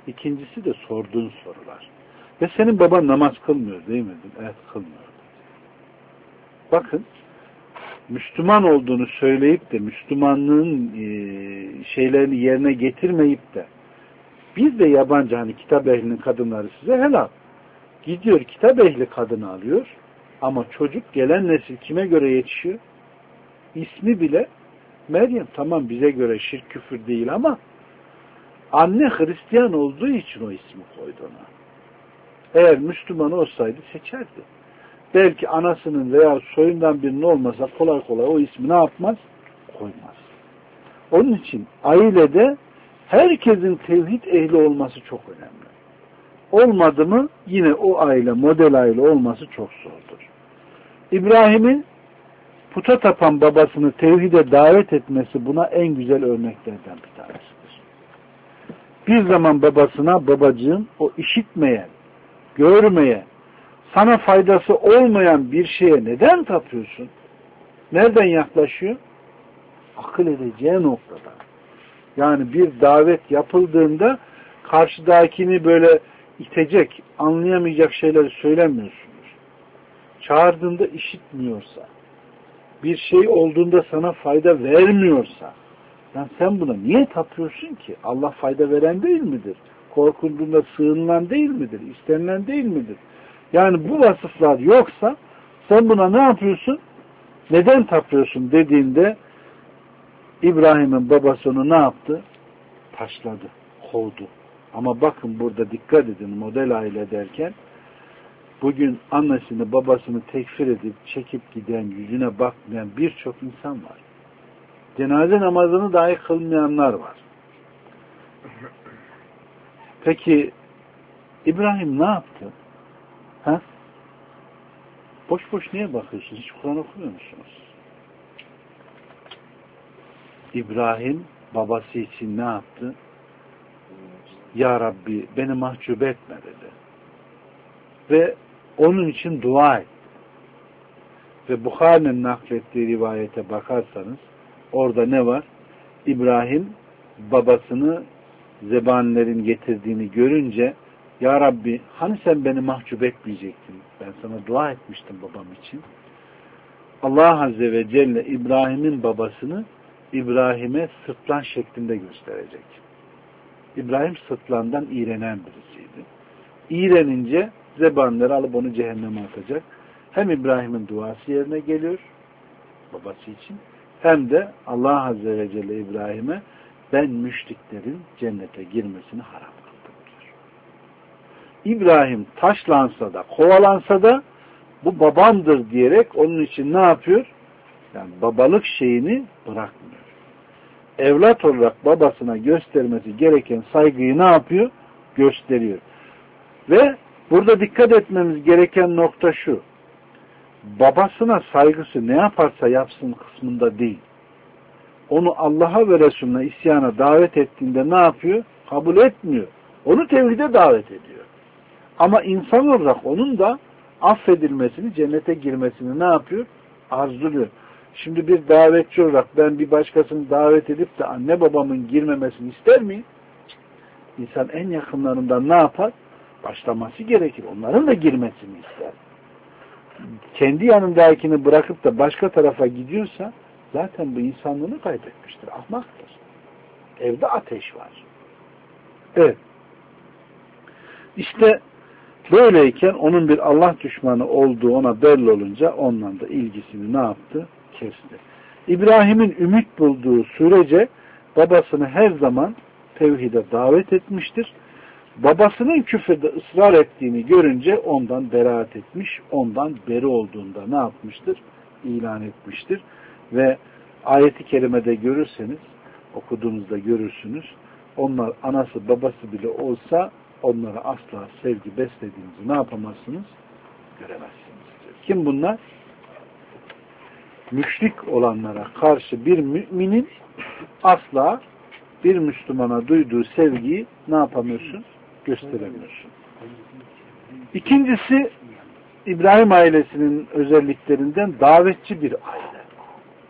İkincisi de sorduğun sorular. Ve senin baban namaz kılmıyor değil mi? Evet, kılmıyor. Bakın, Müslüman olduğunu söyleyip de Müslümanlığın e, şeylerini yerine getirmeyip de biz de yabancı, hani kitap ehlinin kadınları size helal. Gidiyor kitap ehli kadını alıyor ama çocuk, gelen nesil kime göre yetişiyor? İsmi bile Meryem. Tamam, bize göre şirk küfür değil ama anne Hristiyan olduğu için o ismi koydu ona. Eğer Müslüman olsaydı seçerdi. Belki anasının veya soyundan birinin olmasa kolay kolay o ismi ne yapmaz? Koymaz. Onun için ailede herkesin tevhid ehli olması çok önemli. Olmadı mı yine o aile model aile olması çok zordur. İbrahim'in puta tapan babasını tevhide davet etmesi buna en güzel örneklerden bir tanesidir. Bir zaman babasına, babacığım, o işitmeyen, görmeyen, sana faydası olmayan bir şeye neden tapıyorsun? Nereden yaklaşıyor? Akıl edeceği noktada. Yani bir davet yapıldığında karşıdakini böyle itecek, anlayamayacak şeyleri söylemiyorsunuz. Çağırdığında işitmiyorsa, bir şey olduğunda sana fayda vermiyorsa, yani sen buna niye tapıyorsun ki? Allah fayda veren değil midir? Korkulduğunda sığınılan değil midir? İstenilen değil midir? Yani bu vasıflar yoksa sen buna ne yapıyorsun? Neden tapıyorsun dediğinde İbrahim'in babası onu ne yaptı? Taşladı, kovdu. Ama bakın burada dikkat edin, model aile derken bugün annesini babasını tekfir edip çekip giden, yüzüne bakmayan birçok insan var. Cenaze namazını dahi kılmayanlar var. Peki İbrahim ne yaptı? Ha? Boş boş niye bakıyorsunuz? Hiç Kur'an okumuyor musunuz? İbrahim babası için ne yaptı? Ya Rabbi beni mahcup etme dedi. Ve onun için dua etti. Ve Bukhari'nin naklettiği rivayete bakarsanız orada ne var? İbrahim babasını zebanilerin getirdiğini görünce Ya Rabbi hani sen beni mahcup etmeyecektin? Ben sana dua etmiştim babam için. Allah Azze ve Celle İbrahim'in babasını İbrahim'e sırtlan şeklinde gösterecek. İbrahim sırtlandan iğrenen birisiydi. İğrenince zebanileri alıp onu cehenneme atacak. Hem İbrahim'in duası yerine geliyor babası için, hem de Allah Azze ve Celle İbrahim'e ben müşriklerin cennete girmesini haram kıldım diyor. İbrahim taşlansa da kovalansa da bu babamdır diyerek onun için ne yapıyor? Yani babalık şeyini bırakmıyor. Evlat olarak babasına göstermesi gereken saygıyı ne yapıyor? Gösteriyor. Ve burada dikkat etmemiz gereken nokta şu. Babasına saygısı ne yaparsa yapsın kısmında değil. Onu Allah'a ve Resulüne isyana davet ettiğinde ne yapıyor? Kabul etmiyor. Onu tevhide davet ediyor. Ama insan olarak onun da affedilmesini, cennete girmesini ne yapıyor? Arzuluyor. Şimdi bir davetçi olarak ben bir başkasını davet edip de anne babamın girmemesini ister miyim? İnsan en yakınlarından ne yapar? Başlaması gerekir. Onların da girmesini ister. Kendi yanındakini bırakıp da başka tarafa gidiyorsa zaten bu insanlığını kaybetmiştir. Ahmaktır. Evde ateş var. Evet. İşte böyleyken onun bir Allah düşmanı olduğu ona belli olunca ondan da ilgisini ne yaptı? Kesti. İbrahim'in ümit bulduğu sürece babasını her zaman tevhide davet etmiştir. Babasının küfürde ısrar ettiğini görünce ondan beraat etmiş, ondan beri olduğunda ne yapmıştır? İlan etmiştir. Ve ayeti kerimede görürseniz, okuduğunuzda görürsünüz, onlar anası babası bile olsa onlara asla sevgi beslediğinizi ne yapamazsınız? Göremezsiniz. Kim bunlar? Müşrik olanlara karşı bir müminin asla bir Müslümana duyduğu sevgiyi ne yapamıyorsun? Gösteremiyorsun. İkincisi İbrahim ailesinin özelliklerinden davetçi bir aile.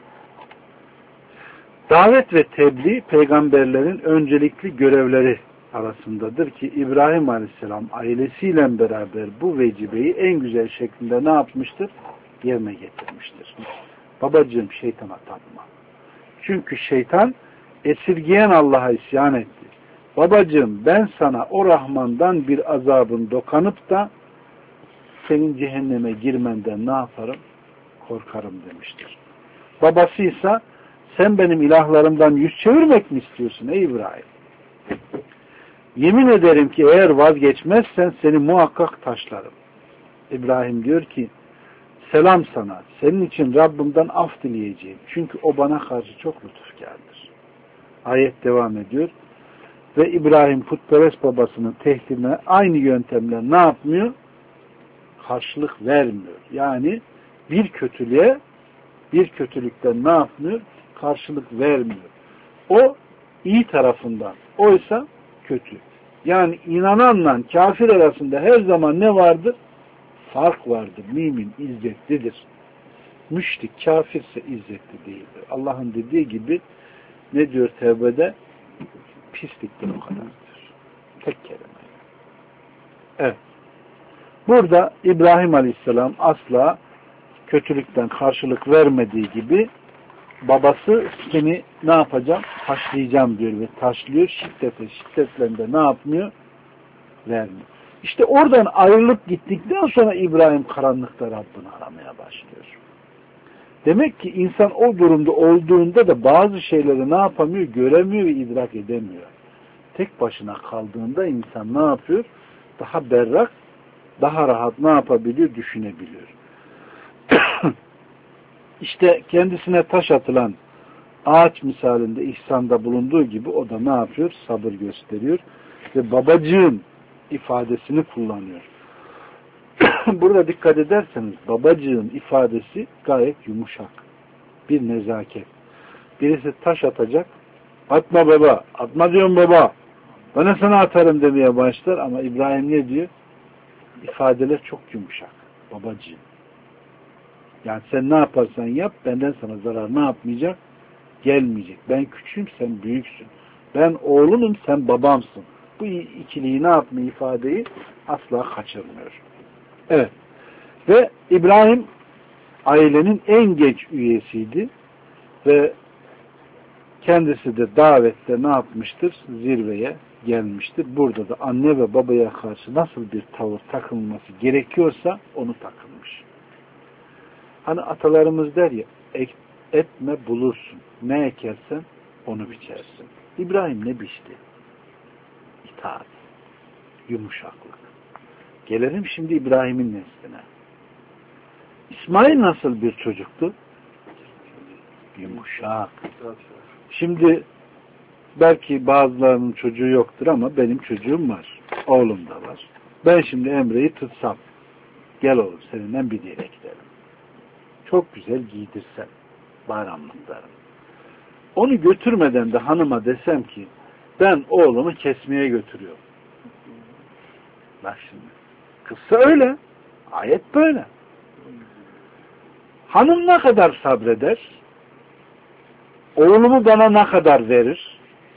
Davet ve tebliğ peygamberlerin öncelikli görevleri arasındadır ki İbrahim Aleyhisselam ailesiyle beraber bu vecibeyi en güzel şekilde ne yapmıştır? Yerine getirmiştir. Babacığım şeytana tapma. Çünkü şeytan esirgeyen Allah'a isyan etti. Babacığım ben sana o Rahman'dan bir azabın dokanıp da senin cehenneme girmenden ne yaparım? Korkarım demiştir. Babasıysa sen benim ilahlarımdan yüz çevirmek mi istiyorsun ey İbrahim? Yemin ederim ki eğer vazgeçmezsen seni muhakkak taşlarım. İbrahim diyor ki selam sana. Senin için Rabbimden af dileyeceğim. Çünkü o bana karşı çok lütufkârdır. Ayet devam ediyor. Ve İbrahim putperest babasının tehdidine aynı yöntemle ne yapmıyor? Karşılık vermiyor. Yani bir kötülüğe bir kötülükten ne yapmıyor? Karşılık vermiyor. O iyi tarafından. Oysa kötü. Yani inananla kafir arasında her zaman ne vardır? Fark vardır. Mümin izzetlidir. Müşrik kafirse izzetli değildir. Allah'ın dediği gibi ne diyor Tevbe'de? Pisliktir o kadardır. Tek kelime. Evet. Burada İbrahim Aleyhisselam asla kötülükten karşılık vermediği gibi babası seni ne yapacağım? Taşlayacağım diyor ve taşlıyor. Şiddete şiddetle de ne yapmıyor? Vermiyor. İşte oradan ayrılıp gittikten sonra İbrahim karanlıkta Rabbini aramaya başlıyor. Demek ki insan o durumda olduğunda da bazı şeyleri ne yapamıyor? Göremiyor ve idrak edemiyor. Tek başına kaldığında insan ne yapıyor? Daha berrak, daha rahat ne yapabiliyor? Düşünebiliyor. İşte kendisine taş atılan ağaç misalinde ihsanda bulunduğu gibi o da ne yapıyor? Sabır gösteriyor. Ve babacığım ifadesini kullanıyor. Burada dikkat ederseniz babacığım ifadesi gayet yumuşak. Bir nezaket. Birisi taş atacak. Atma baba. Atma diyorum baba. Bana sana atarım demeye başlar ama İbrahim ne diyor? İfadeler çok yumuşak. Babacığım. Yani sen ne yaparsan yap benden sana zarar ne yapmayacak? Gelmeyecek. Ben küçüğüm sen büyüksün. Ben oğlunum sen babamsın. Bu ikiliği ne yapmıyor ifadeyi asla kaçırmıyor. Evet. Ve İbrahim ailenin en genç üyesiydi ve kendisi de davette ne yapmıştır? Zirveye gelmiştir. Burada da anne ve babaya karşı nasıl bir tavır takılması gerekiyorsa onu takılmış. Hani atalarımız der ya etme bulursun. Ne ekersen onu biçersin. İbrahim ne biçti? İtaat. Yumuşaklık. Gelelim şimdi İbrahim'in nesline. İsmail nasıl bir çocuktu? Yumuşak. Şimdi belki bazılarının çocuğu yoktur ama benim çocuğum var. Oğlum da var. Ben şimdi Emre'yi tutsam. Gel oğlum seninle bir yere gidelim. Çok güzel giydirsem. Bayramlıklarım. Onu götürmeden de hanıma desem ki ben oğlumu kesmeye götürüyorum. Bak şimdi. Kızsa öyle. Ayet böyle. Hanım ne kadar sabreder? Oğlumu bana ne kadar verir?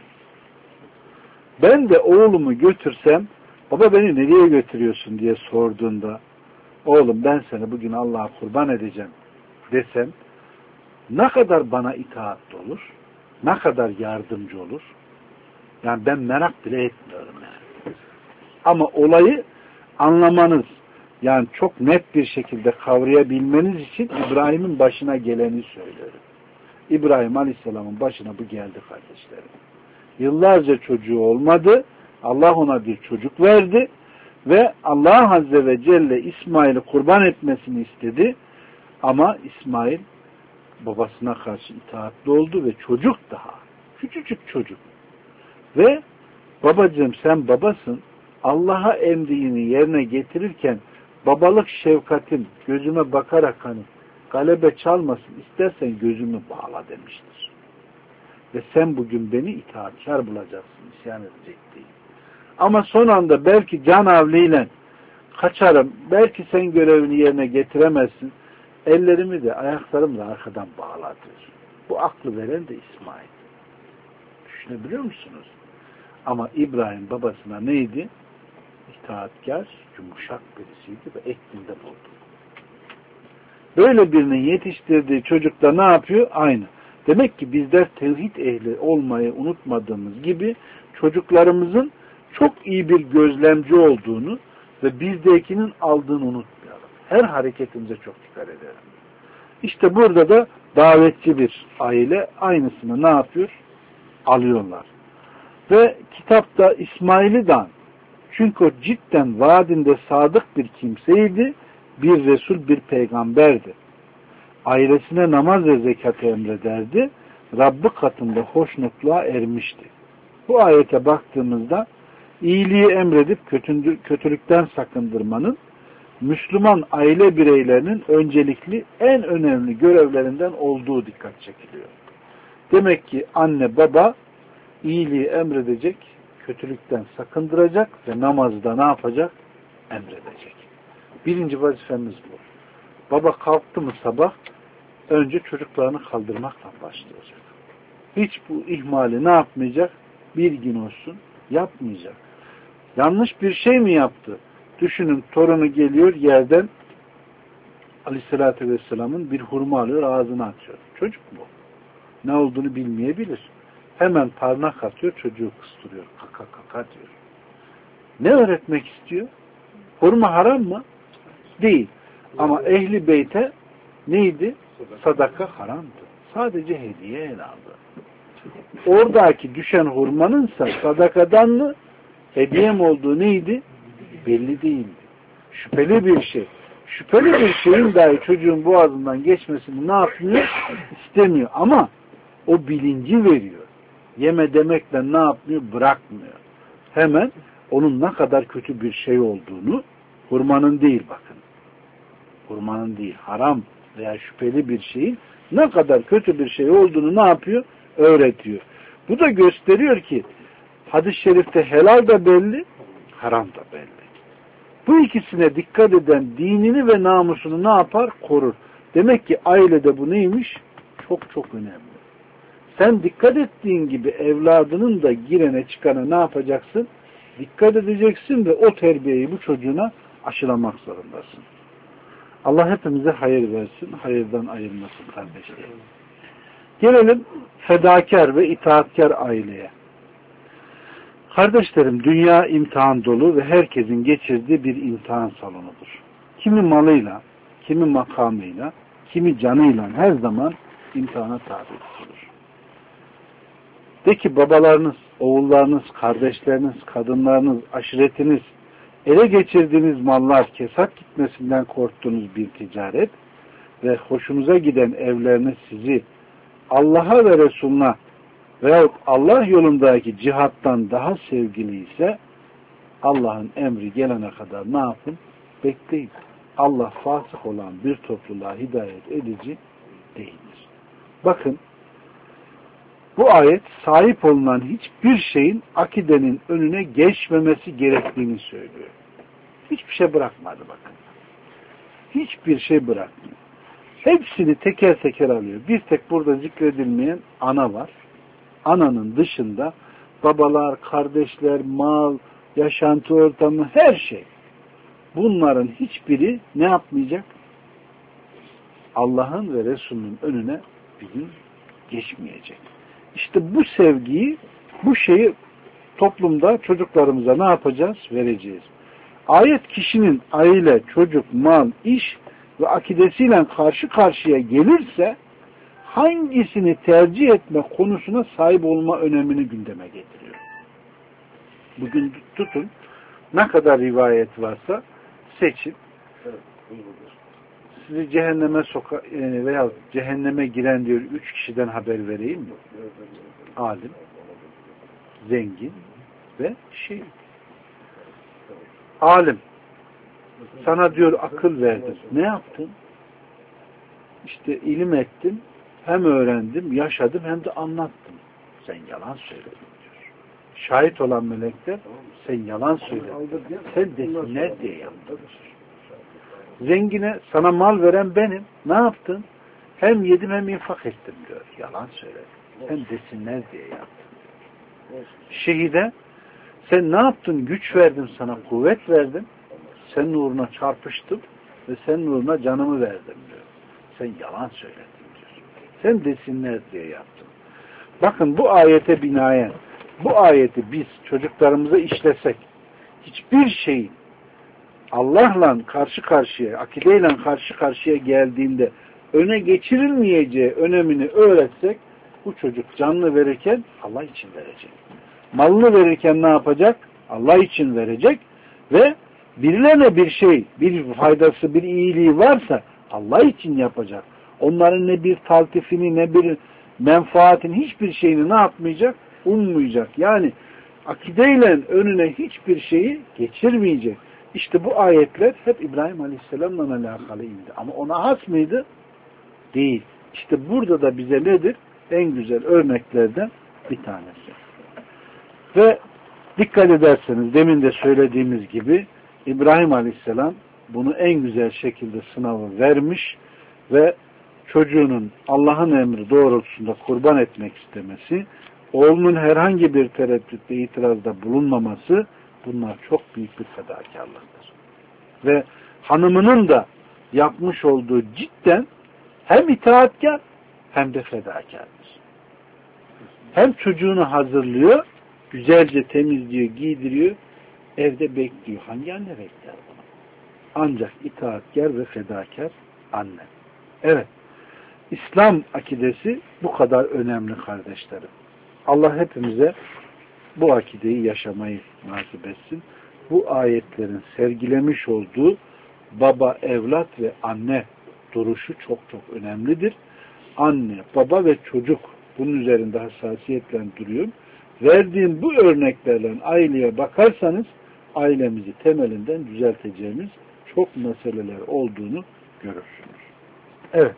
Ben de oğlumu götürsem baba beni nereye götürüyorsun diye sorduğunda oğlum ben seni bugün Allah'a kurban edeceğim desem ne kadar bana itaatli olur? Ne kadar yardımcı olur? Yani ben merak bile etmiyorum yani. Ama olayı anlamanız yani çok net bir şekilde kavrayabilmeniz için İbrahim'in başına geleni söylüyorum. İbrahim Aleyhisselam'ın başına bu geldi kardeşlerim. Yıllarca çocuğu olmadı. Allah ona bir çocuk verdi ve Allah Azze ve Celle İsmail'i kurban etmesini istedi. Ama İsmail babasına karşı itaatli oldu ve çocuk daha. Küçücük çocuk. Ve babacığım sen babasın. Allah'a emrini yerine getirirken babalık şefkatin gözüme bakarak hani galebe çalmasın istersen gözümü bağla demiştir. Ve sen bugün beni itaatkar bulacaksın, isyan edecek değil. Ama son anda belki can havliyle kaçarım, belki sen görevini yerine getiremezsin, ellerimi de ayaklarımı da arkadan bağla diyor. Bu aklı veren de İsmail. Düşünebiliyor musunuz? Ama İbrahim babasına neydi? İtaatkar, yumuşak birisiydi ve eklinde buldu. Böyle birinin yetiştirdiği çocuk da ne yapıyor? Aynı. Demek ki bizler tevhid ehli olmayı unutmadığımız gibi çocuklarımızın çok iyi bir gözlemci olduğunu ve bizdekinin aldığını unutmayalım. Her hareketimize çok dikkat edelim. İşte burada da davetçi bir aile aynısını ne yapıyor? Alıyorlar. Ve kitapta İsmail'i de, çünkü o cidden vaadinde sadık bir kimseydi, bir Resul, bir peygamberdi. Ailesine namaz ve zekatı emrederdi. Rabbi katında hoşnutluğa ermişti. Bu ayete baktığımızda iyiliği emredip kötülükten sakındırmanın Müslüman aile bireylerinin öncelikli en önemli görevlerinden olduğu dikkat çekiliyor. Demek ki anne baba iyiliği emredecek, kötülükten sakındıracak ve namazda ne yapacak? Emredecek. Birinci vazifemiz bu. Baba kalktı mı sabah önce çocuklarını kaldırmakla başlayacak. Hiç bu ihmali ne yapmayacak? Bir gün olsun yapmayacak. Yanlış bir şey mi yaptı? Düşünün, torunu geliyor yerden Aleyhisselatü Vesselam'ın bir hurma alıyor, ağzına atıyor. Çocuk mu? Ne olduğunu bilmeyebilir. Hemen parmak atıyor, çocuğu kıstırıyor. Kaka kaka diyor. Ne öğretmek istiyor? Hurma haram mı? Değil. Ama ehli beyte neydi? Sadaka haramdı. Sadece hediye ele aldı. Oradaki düşen hurmanınsa sadakadan mı, hediye mi olduğu neydi? Belli değildi. Şüpheli bir şey. Şüpheli bir şeyin dahi çocuğun boğazından geçmesini ne yapmıyor? İstemiyor. Ama o bilinci veriyor. Yeme demekle ne yapmıyor? Bırakmıyor. Hemen onun ne kadar kötü bir şey olduğunu, hurmanın değil bakın. Hurmanın değil, haram veya şüpheli bir şeyin ne kadar kötü bir şey olduğunu ne yapıyor? Öğretiyor. Bu da gösteriyor ki hadis-i şerifte helal da belli, haram da belli. Bu ikisine dikkat eden dinini ve namusunu ne yapar? Korur. Demek ki ailede bu neymiş? Çok çok önemli. Sen dikkat ettiğin gibi evladının da girene çıkana ne yapacaksın? Dikkat edeceksin ve o terbiyeyi bu çocuğuna aşılamak zorundasın. Allah hepimize hayır versin, hayırdan ayırmasın kardeşlerim. Gelelim fedakar ve itaatkar aileye. Kardeşlerim, dünya imtihan dolu ve herkesin geçirdiği bir imtihan salonudur. Kimi malıyla, kimi makamıyla, kimi canıyla her zaman imtihana tabi tutulur. De ki babalarınız, oğullarınız, kardeşleriniz, kadınlarınız, aşiretiniz, ele geçirdiğiniz mallar, kesat gitmesinden korktuğunuz bir ticaret ve hoşunuza giden evleriniz sizi Allah'a ve Resulüne veyahut Allah yolundaki cihattan daha sevgili ise Allah'ın emri gelene kadar ne yapın? Bekleyin. Allah fasık olan bir topluluğa hidayet edici değildir. Bakın, bu ayet sahip olunan hiçbir şeyin akidenin önüne geçmemesi gerektiğini söylüyor. Hiçbir şey bırakmadı bakın. Hiçbir şey bırakmıyor. Hepsini teker teker alıyor. Bir tek burada zikredilmeyen ana var. Ananın dışında babalar, kardeşler, mal, yaşantı ortamı, her şey. Bunların hiçbiri ne yapmayacak? Allah'ın ve Resulünün önüne bir gün geçmeyecek. İşte bu sevgiyi, bu şeyi toplumda çocuklarımıza ne yapacağız? Vereceğiz. Ayet kişinin aile, çocuk, mal, iş ve akidesiyle karşı karşıya gelirse hangisini tercih etme konusuna sahip olma önemini gündeme getiriyor. Bugün tutun, ne kadar rivayet varsa seçin. Sizi cehenneme soka veya cehenneme giren diyor üç kişiden haber vereyim mi? Alim, zengin ve şehit. Alim, sana diyor akıl verdim. Ne yaptın? İşte ilim ettim, hem öğrendim, yaşadım hem de anlattım. Sen yalan söyledin diyor. Şahit olan melekler sen yalan söyledin. Sen desinler diye yaptın. Zengine sana mal veren benim. Ne yaptın? Hem yedim hem infak ettim diyor. Yalan söyledin. Sen desinler diye yaptın diyor. Şehide Sen ne yaptın? Güç verdim sana, kuvvet verdim. Senin uğruna çarpıştım ve senin uğruna canımı verdim diyor. Sen yalan söyledin diyor. Sen desinler diye yaptın. Bakın bu ayete binaen, bu ayeti biz çocuklarımıza işlesek, hiçbir şeyin Allah'la karşı karşıya, akideyle karşı karşıya geldiğinde öne geçirilmeyeceği önemini öğretsek, bu çocuk canlı verirken Allah için verecek. Malını verirken ne yapacak? Allah için verecek ve birilerine bir şey, bir faydası, bir iyiliği varsa Allah için yapacak. Onların ne bir taltifini, ne bir menfaatin, hiçbir şeyini ne yapmayacak? Ummayacak. Yani akideyle önüne hiçbir şeyi geçirmeyecek. İşte bu ayetler hep İbrahim Aleyhisselam'la alakalı indi. Ama ona has mıydı? Değil. İşte burada da bize nedir? En güzel örneklerden bir tanesi. Ve dikkat ederseniz demin de söylediğimiz gibi İbrahim Aleyhisselam bunu en güzel şekilde sınavı vermiş ve çocuğunun Allah'ın emri doğrultusunda kurban etmek istemesi, oğlunun herhangi bir tereddütte, itirazda bulunmaması, bunlar çok büyük bir fedakarlıktır. Ve hanımının da yapmış olduğu cidden hem itaatkar hem de fedakardır. Hem çocuğunu hazırlıyor, güzelce temizliyor, giydiriyor, evde bekliyor. Hangi anne bekler bunu? Ancak itaatkar ve fedakar anne. Evet, İslam akidesi bu kadar önemli kardeşlerim. Allah hepimize bu akideyi yaşamayı nasip etsin. Bu ayetlerin sergilemiş olduğu baba, evlat ve anne duruşu çok çok önemlidir. Anne, baba ve çocuk bunun üzerinde hassasiyetle duruyor. Verdiğim bu örneklerle aileye bakarsanız ailemizi temelinden düzelteceğimiz çok meseleler olduğunu görürsünüz. Evet.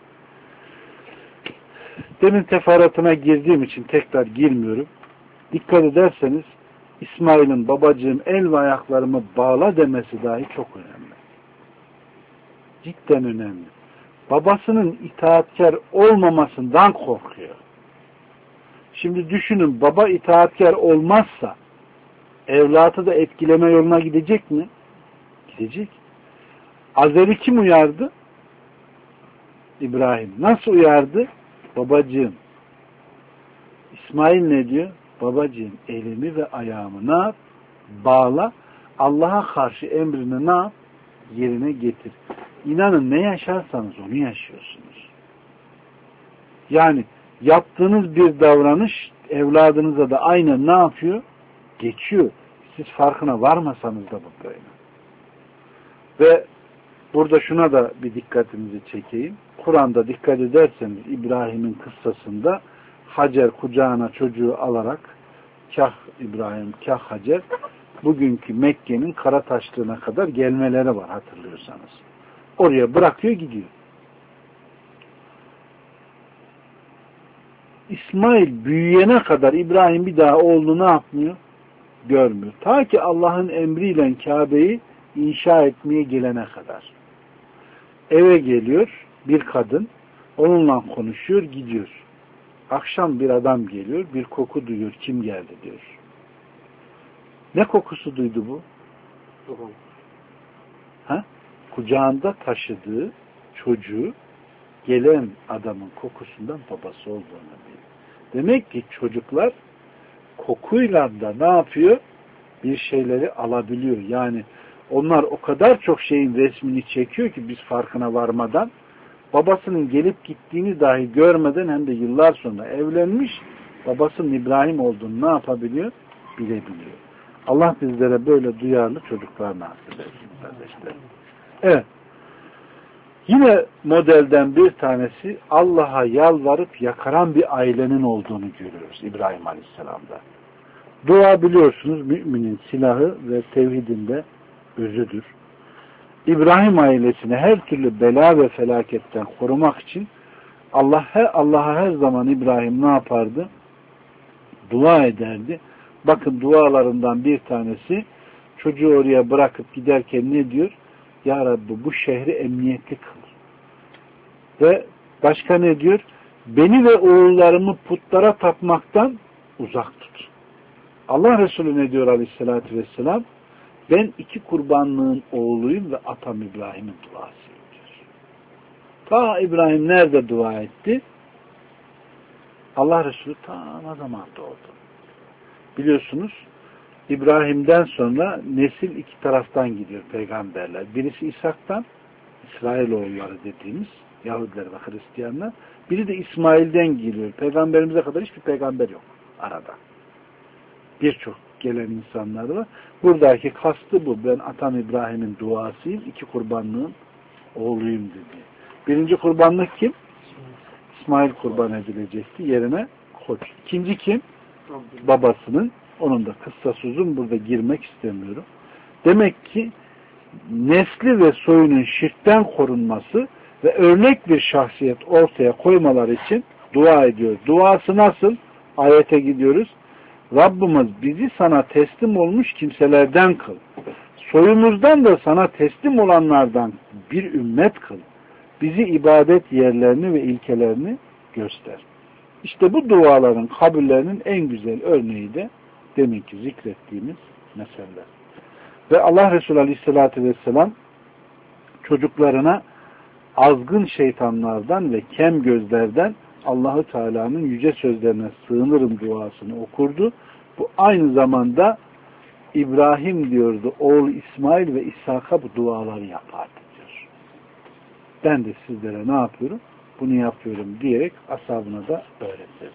Demin teferruatına girdiğim için tekrar girmiyorum. Dikkat ederseniz İsmail'in babacığım el ve ayaklarımı bağla demesi dahi çok önemli. Cidden önemli. Babasının itaatkar olmamasından korkuyor. Şimdi düşünün, baba itaatkar olmazsa evlatı da etkileme yoluna gidecek mi? Gidecek. Azer'i kim uyardı? İbrahim. Nasıl uyardı? Babacığım. İsmail ne diyor? Babacığım elimi ve ayağımı ne yap? Bağla. Allah'a karşı emrini ne yap? Yerine getir. İnanın ne yaşarsanız onu yaşıyorsunuz. Yani yaptığınız bir davranış evladınıza da aynen ne yapıyor? Geçiyor. Siz farkına varmasanız da bu böyle. Ve burada şuna da bir dikkatinizi çekeyim. Kur'an'da dikkat ederseniz İbrahim'in kıssasında Hacer kucağına çocuğu alarak kah İbrahim, kah Hacer bugünkü Mekke'nin Karataşlığına kadar gelmeleri var hatırlıyorsanız. Oraya bırakıyor gidiyor. İsmail büyüyene kadar İbrahim bir daha oğlunu ne yapmıyor? Görmüyor. Ta ki Allah'ın emriyle Kabe'yi inşa etmeye gelene kadar. Eve geliyor bir kadın, onunla konuşuyor, gidiyor. Akşam bir adam geliyor, bir koku duyuyor, kim geldi diyor. Ne kokusu duydu bu? Ha? Kucağında taşıdığı çocuğu gelen adamın kokusundan babası olduğunu biliyor. Demek ki çocuklar kokuyla da ne yapıyor? Bir şeyleri alabiliyor. Yani onlar o kadar çok şeyin resmini çekiyor ki biz farkına varmadan babasının gelip gittiğini dahi görmeden hem de yıllar sonra evlenmiş babasının İbrahim olduğunu ne yapabiliyor? Bilebiliyor. Allah bizlere böyle duyarlı çocuklar nasip etsin kardeşlerim. Evet. Yine modelden bir tanesi Allah'a yalvarıp yakaran bir ailenin olduğunu görüyoruz İbrahim Aleyhisselam'da. Dua biliyorsunuz müminin silahı ve tevhidinde özüdür. İbrahim ailesini her türlü bela ve felaketten korumak için Allah Allah'a her zaman İbrahim ne yapardı? Dua ederdi. Bakın dualarından bir tanesi çocuğu oraya bırakıp giderken ne diyor? Ya Rabbi bu şehri emniyetli kıl. Ve başka ne diyor? Beni ve oğullarımı putlara tapmaktan uzak tut. Allah Resulü ne diyor aleyhissalatü vesselam? Ben iki kurbanlığın oğluyum ve atam İbrahim'in duasıyım diyor. Ta İbrahim nerede dua etti? Allah Resulü ta ne zaman doğdu? Biliyorsunuz İbrahim'den sonra nesil iki taraftan gidiyor peygamberler. Birisi İshak'tan, İsrailoğulları dediğimiz Yahudiler ve Hristiyanlar. Biri de İsmail'den geliyor. Peygamberimize kadar hiçbir peygamber yok arada. Birçok gelen insanlar var. Buradaki kastı bu. Ben atam İbrahim'in duasıyım, iki kurbanlığın oğluyum dedi. Birinci kurbanlık kim? İsmail kurban edilecekti. Yerine koç. İkinci kim? Babasının. Onun da kıssası uzun. Burada girmek istemiyorum. Demek ki nesli ve soyunun şirkten korunması ve örnek bir şahsiyet ortaya koymalar için dua ediyor. Duası nasıl? Ayete gidiyoruz. Rabbimiz bizi sana teslim olmuş kimselerden kıl. Soyumuzdan da sana teslim olanlardan bir ümmet kıl. Bizi ibadet yerlerini ve ilkelerini göster. İşte bu duaların kabullerinin en güzel örneği de deminki zikrettiğimiz meseleler. Ve Allah Resulü Aleyhisselatü Vesselam çocuklarına azgın şeytanlardan ve kem gözlerden Allah-u Teala'nın yüce sözlerine sığınırım duasını okurdu. Bu aynı zamanda İbrahim diyordu, oğlu İsmail ve İshak'a bu duaları yapardı diyor. Ben de sizlere ne yapıyorum? Bunu yapıyorum diyerek ashabına da öğretirdi.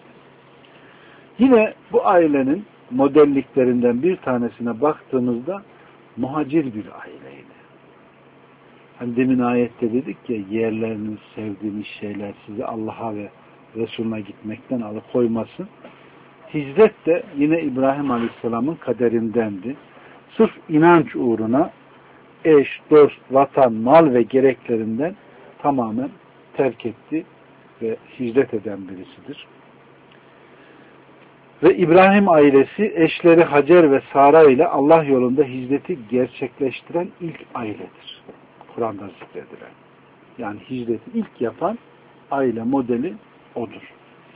Yine bu ailenin modelliklerinden bir tanesine baktığımızda muhacir bir aileydi. Hani demin ayette dedik ya, yerleriniz, sevdiğiniz şeyler sizi Allah'a ve Resulüne gitmekten alıkoymasın. Hicret de yine İbrahim Aleyhisselam'ın kaderindendi. Sırf inanç uğruna eş, dost, vatan, mal ve gereklerinden tamamen terk etti ve hicret eden birisidir. Ve İbrahim ailesi eşleri Hacer ve Sara ile Allah yolunda hicreti gerçekleştiren ilk ailedir. Kur'an'da zikredilen. Yani hicreti ilk yapan aile modeli odur.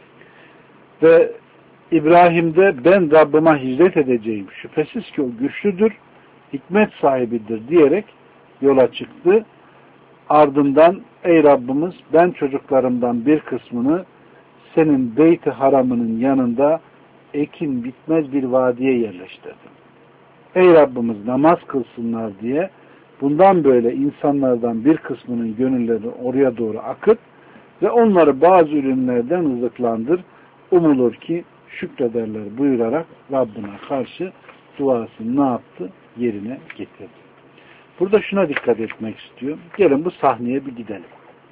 Ve İbrahim'de ben Rabbime hicret edeceğim, şüphesiz ki o güçlüdür, hikmet sahibidir diyerek yola çıktı. Ardından ey Rabbimiz ben çocuklarımdan bir kısmını senin Beyt-i Haram'ının yanında ekin bitmez bir vadiye yerleştirdim. Ey Rabbimiz namaz kılsınlar diye bundan böyle insanlardan bir kısmının gönülleri oraya doğru akıt ve onları bazı ürünlerden rızıklandır. Umulur ki şükrederler buyurarak Rabbine karşı duasını ne yaptı? Yerine getirdi. Burada şuna dikkat etmek istiyorum. Gelin bu sahneye bir gidelim.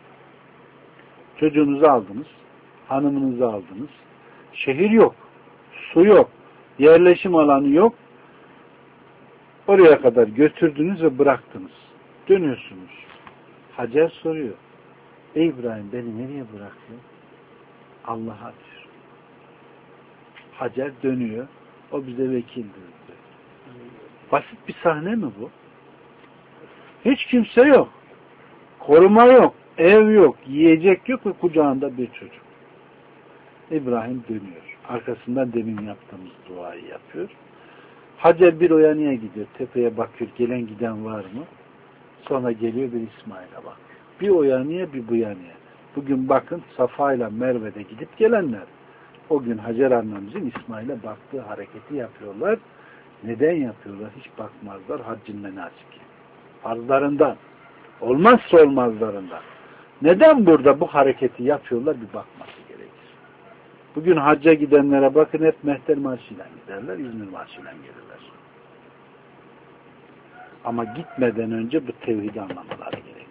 Çocuğunuzu aldınız, hanımınızı aldınız. Şehir yok, su yok, yerleşim alanı yok. Oraya kadar götürdünüz ve bıraktınız. Dönüyorsunuz. Hacer soruyor. Ey İbrahim beni nereye bıraktın? Allah'a diyor. Hacer dönüyor. O bize vekildir diyor. Basit bir sahne mi bu? Hiç kimse yok. Koruma yok. Ev yok. Yiyecek yok ve kucağında bir çocuk. İbrahim dönüyor. Arkasından demin yaptığımız duayı yapıyor. Hacer bir o yanıya gidiyor. Tepeye bakıyor. Gelen giden var mı? Sonra geliyor bir İsmail'e bakıyor. Bir o yanıya bir bu yanıya. Bugün bakın Safa ile Merve'de gidip gelenler. O gün Hacer annemizin İsmail'e baktığı hareketi yapıyorlar. Neden yapıyorlar? Hiç bakmazlar. Haccın menasiki. Farzlarından. Olmazsa olmazlarından. Neden burada bu hareketi yapıyorlar? Bir bakması gerekir. Bugün hacca gidenlere bakın hep Mehter Marşı'yla giderler. İzmir Marşı'yla gelirler. Ama gitmeden önce bu tevhidi anlamaları gerekiyor.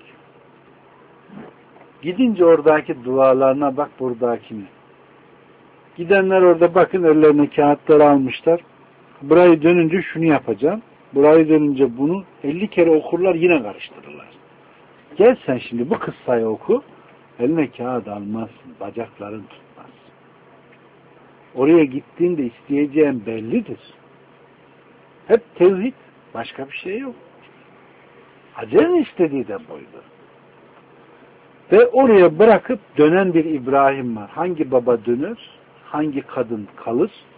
Gidince oradaki dualarına bak buradakini. Gidenler orada bakın ellerine kağıtları almışlar. Burayı dönünce şunu yapacağım. Burayı dönünce bunu elli kere okurlar yine karıştırırlar. Gel sen şimdi bu kıssayı oku. Eline kağıt almazsın. Bacakların tutmaz. Oraya gittiğinde isteyeceğin bellidir. Hep tevhid. Başka bir şey yok. Hacer'in istediği de buydu. Ve oraya bırakıp dönen bir İbrahim var. Hangi baba döner? Hangi kadın kalır?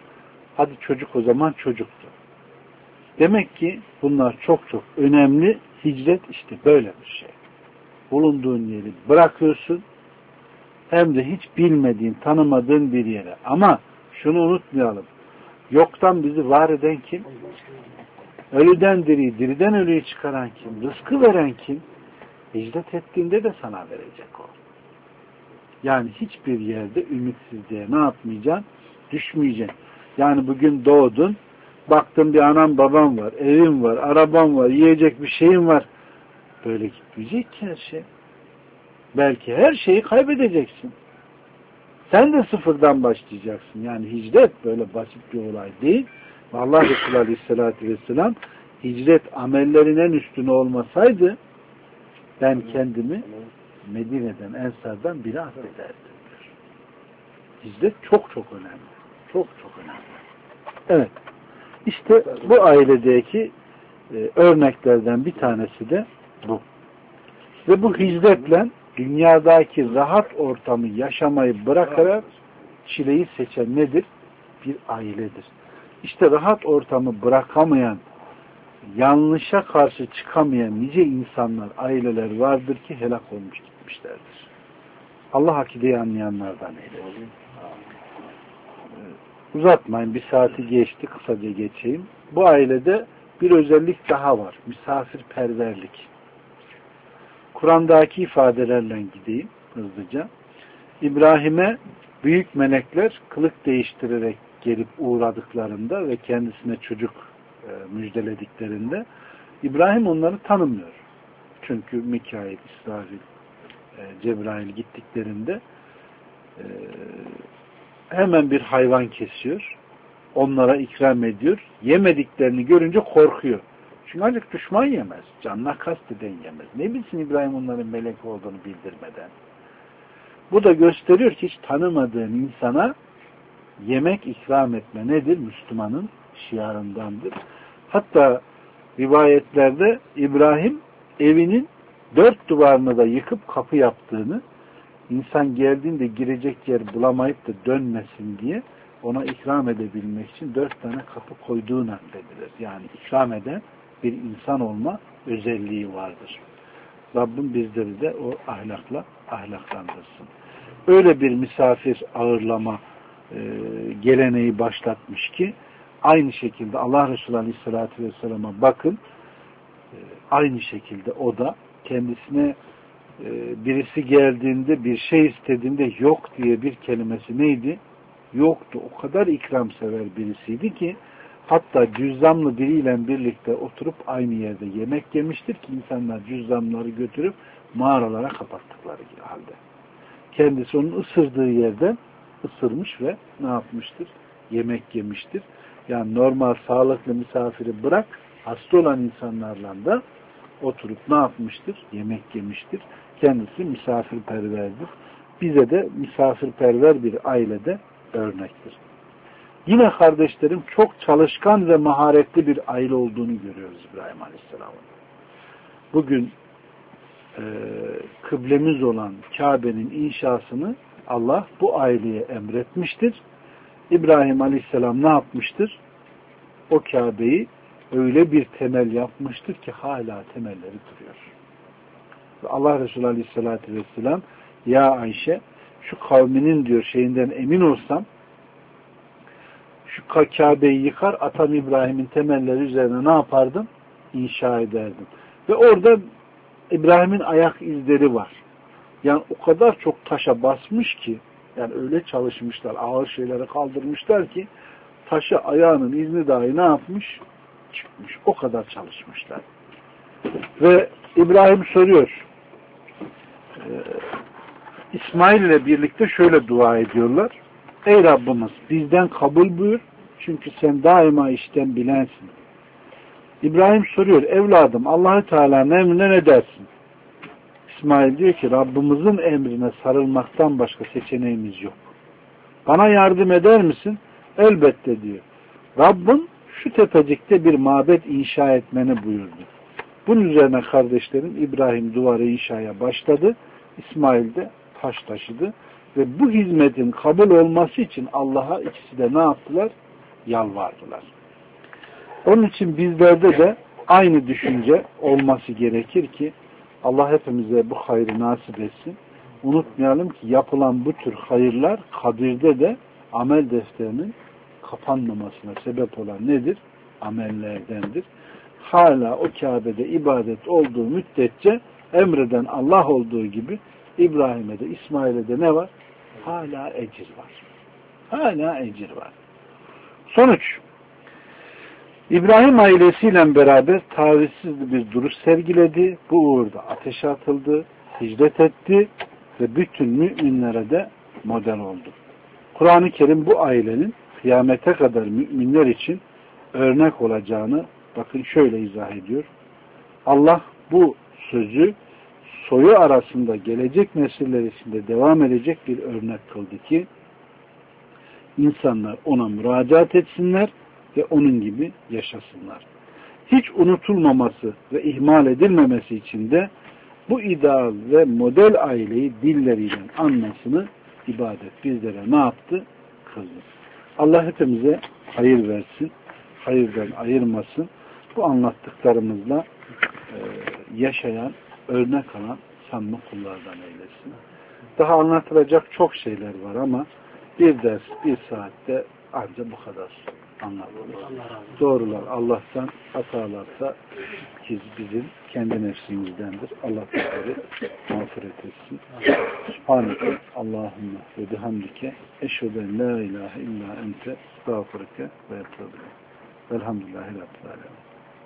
Hadi çocuk o zaman çocuktu. Demek ki bunlar çok çok önemli. Hicret işte böyle bir şey. Bulunduğun yeri bırakıyorsun. Hem de hiç bilmediğin, tanımadığın bir yere. Ama şunu unutmayalım. Yoktan bizi var eden kim? Ölüden diriyi, diriden ölüyü çıkaran kim? Rızkı veren kim? Hicret ettiğinde de sana verecek o. Yani hiçbir yerde ümitsizliğe ne yapmayacaksın? Düşmeyeceksin. Yani bugün doğdun, baktın bir anam babam var, evim var, arabam var, yiyecek bir şeyim var. Böyle gitmeyecek ki her şey. Belki her şeyi kaybedeceksin. Sen de sıfırdan başlayacaksın. Yani hicret böyle basit bir olay değil. Allah Resulü Aleyhisselatü Vesselam hicret amellerin en üstüne olmasaydı ben kendimi Medine'den, Ensar'dan biri affederdim. Hicret çok çok önemli. Çok çok önemli. Evet. İşte bu ailedeki e, örneklerden bir tanesi de bu. Ve bu hicretle dünyadaki rahat ortamı yaşamayı bırakarak çileyi seçen nedir? Bir ailedir. İşte rahat ortamı bırakamayan, yanlışa karşı çıkamayan nice insanlar, aileler vardır ki helak olmuş gitmişlerdir. Allah akideyi anlayanlardan eylesin. Uzatmayın, bir saati geçti, kısaca geçeyim. Bu ailede bir özellik daha var. Misafirperverlik. Kur'an'daki ifadelerle gideyim hızlıca. İbrahim'e büyük melekler kılık değiştirerek gelip uğradıklarında ve kendisine çocuk e, müjdelediklerinde İbrahim onları tanımıyor. Çünkü Mikail, İsrafil, e, Cebrail gittiklerinde e, hemen bir hayvan kesiyor. Onlara ikram ediyor. Yemediklerini görünce korkuyor. Çünkü ancak düşman yemez. Canına kasteden yemez. Ne bilsin İbrahim onların melek olduğunu bildirmeden. Bu da gösteriyor ki hiç tanımadığın insana yemek ikram etme nedir? Müslümanın şiarındandır. Hatta rivayetlerde İbrahim evinin dört duvarını da yıkıp kapı yaptığını, insan geldiğinde girecek yer bulamayıp da dönmesin diye ona ikram edebilmek için dört tane kapı koyduğunu anledilir. Yani ikram eden bir insan olma özelliği vardır. Rabbim bizleri de o ahlakla ahlaklandırsın. Öyle bir misafir ağırlama e, geleneği başlatmış ki aynı şekilde Allah Resulü Aleyhisselatü Vesselam'a bakın e, aynı şekilde o da kendisine e, birisi geldiğinde bir şey istediğinde yok diye bir kelimesi neydi? Yoktu. O kadar ikramsever birisiydi ki hatta cüzzamlı biriyle birlikte oturup aynı yerde yemek yemiştir ki insanlar cüzzamları götürüp mağaralara kapattıkları halde. Kendisi onun ısırdığı yerden ısırmış ve ne yapmıştır? Yemek yemiştir. Yani normal sağlıklı misafiri bırak, hasta olan insanlarla da oturup ne yapmıştır? Yemek yemiştir. Kendisi misafirperverdir. Bize de misafirperver bir ailede örnektir. Yine kardeşlerim çok çalışkan ve maharetli bir aile olduğunu görüyoruz İbrahim Aleyhisselam'ın. Bugün e, kıblemiz olan Kabe'nin inşasını Allah bu aileye emretmiştir. İbrahim Aleyhisselam ne yapmıştır? O Kabe'yi öyle bir temel yapmıştır ki hala temelleri duruyor. Ve Allah Resulü Aleyhisselatü Vesselam ya Ayşe şu kavminin diyor şeyinden emin olsam şu Kabe'yi yıkar atam İbrahim'in temelleri üzerine ne yapardım? İnşa ederdim. Ve orada İbrahim'in ayak izleri var. Yani o kadar çok taşa basmış ki yani öyle çalışmışlar, ağır şeyleri kaldırmışlar ki taşı ayağının izni dahi ne yapmış? Çıkmış. O kadar çalışmışlar. Ve İbrahim soruyor. Ee, İsmail ile birlikte şöyle dua ediyorlar. Ey Rabbimiz bizden kabul buyur. Çünkü sen daima işten bilensin. İbrahim soruyor. Evladım Allah-u Teala'nın emrine ne dersin? İsmail diyor ki Rabbimizin emrine sarılmaktan başka seçeneğimiz yok. Bana yardım eder misin? Elbette diyor. Rabbim şu tepecikte bir mabet inşa etmeni buyurdu. Bunun üzerine kardeşlerim İbrahim duvarı inşaya başladı. İsmail de taş taşıdı. Ve bu hizmetin kabul olması için Allah'a ikisi de ne yaptılar? yalvardılar. Onun için bizlerde de aynı düşünce olması gerekir ki Allah hepimize bu hayrı nasip etsin. Unutmayalım ki yapılan bu tür hayırlar kabirde de amel defterinin kapanmamasına sebep olan nedir? Amellerdendir. Hala o Kabe'de ibadet olduğu müddetçe emreden Allah olduğu gibi İbrahim'e de İsmail'e de ne var? Hala ecir var. Hala ecir var. Sonuç, İbrahim ailesiyle beraber tavizsiz bir duruş sergiledi. Bu uğurda ateşe atıldı, hicret etti ve bütün müminlere de model oldu. Kur'an-ı Kerim bu ailenin kıyamete kadar müminler için örnek olacağını bakın şöyle izah ediyor. Allah bu sözü soyu arasında gelecek nesiller içinde devam edecek bir örnek kıldı ki insanlar ona müracaat etsinler ve onun gibi yaşasınlar. Hiç unutulmaması ve ihmal edilmemesi için de bu ideal ve model aileyi dilleriyle anmasını ibadet bizlere ne yaptı? Kıldı. Allah hepimize hayır versin, hayırdan ayırmasın. Bu anlattıklarımızla e, yaşayan, örnek alan samimi kullardan eylesin. Daha anlatılacak çok şeyler var ama bir ders, bir saatte ancak bu kadar anlatılır. Doğrular Allah'tan, hatalarsa bizim kendi nefsimizdendir. Allah bizleri mağfiret etsin. Subhaneke Allahümme ve bihamdike eşheden la ilahe illa ente estağfurike ve etûbü. Velhamdülillahi Rabbil alemin.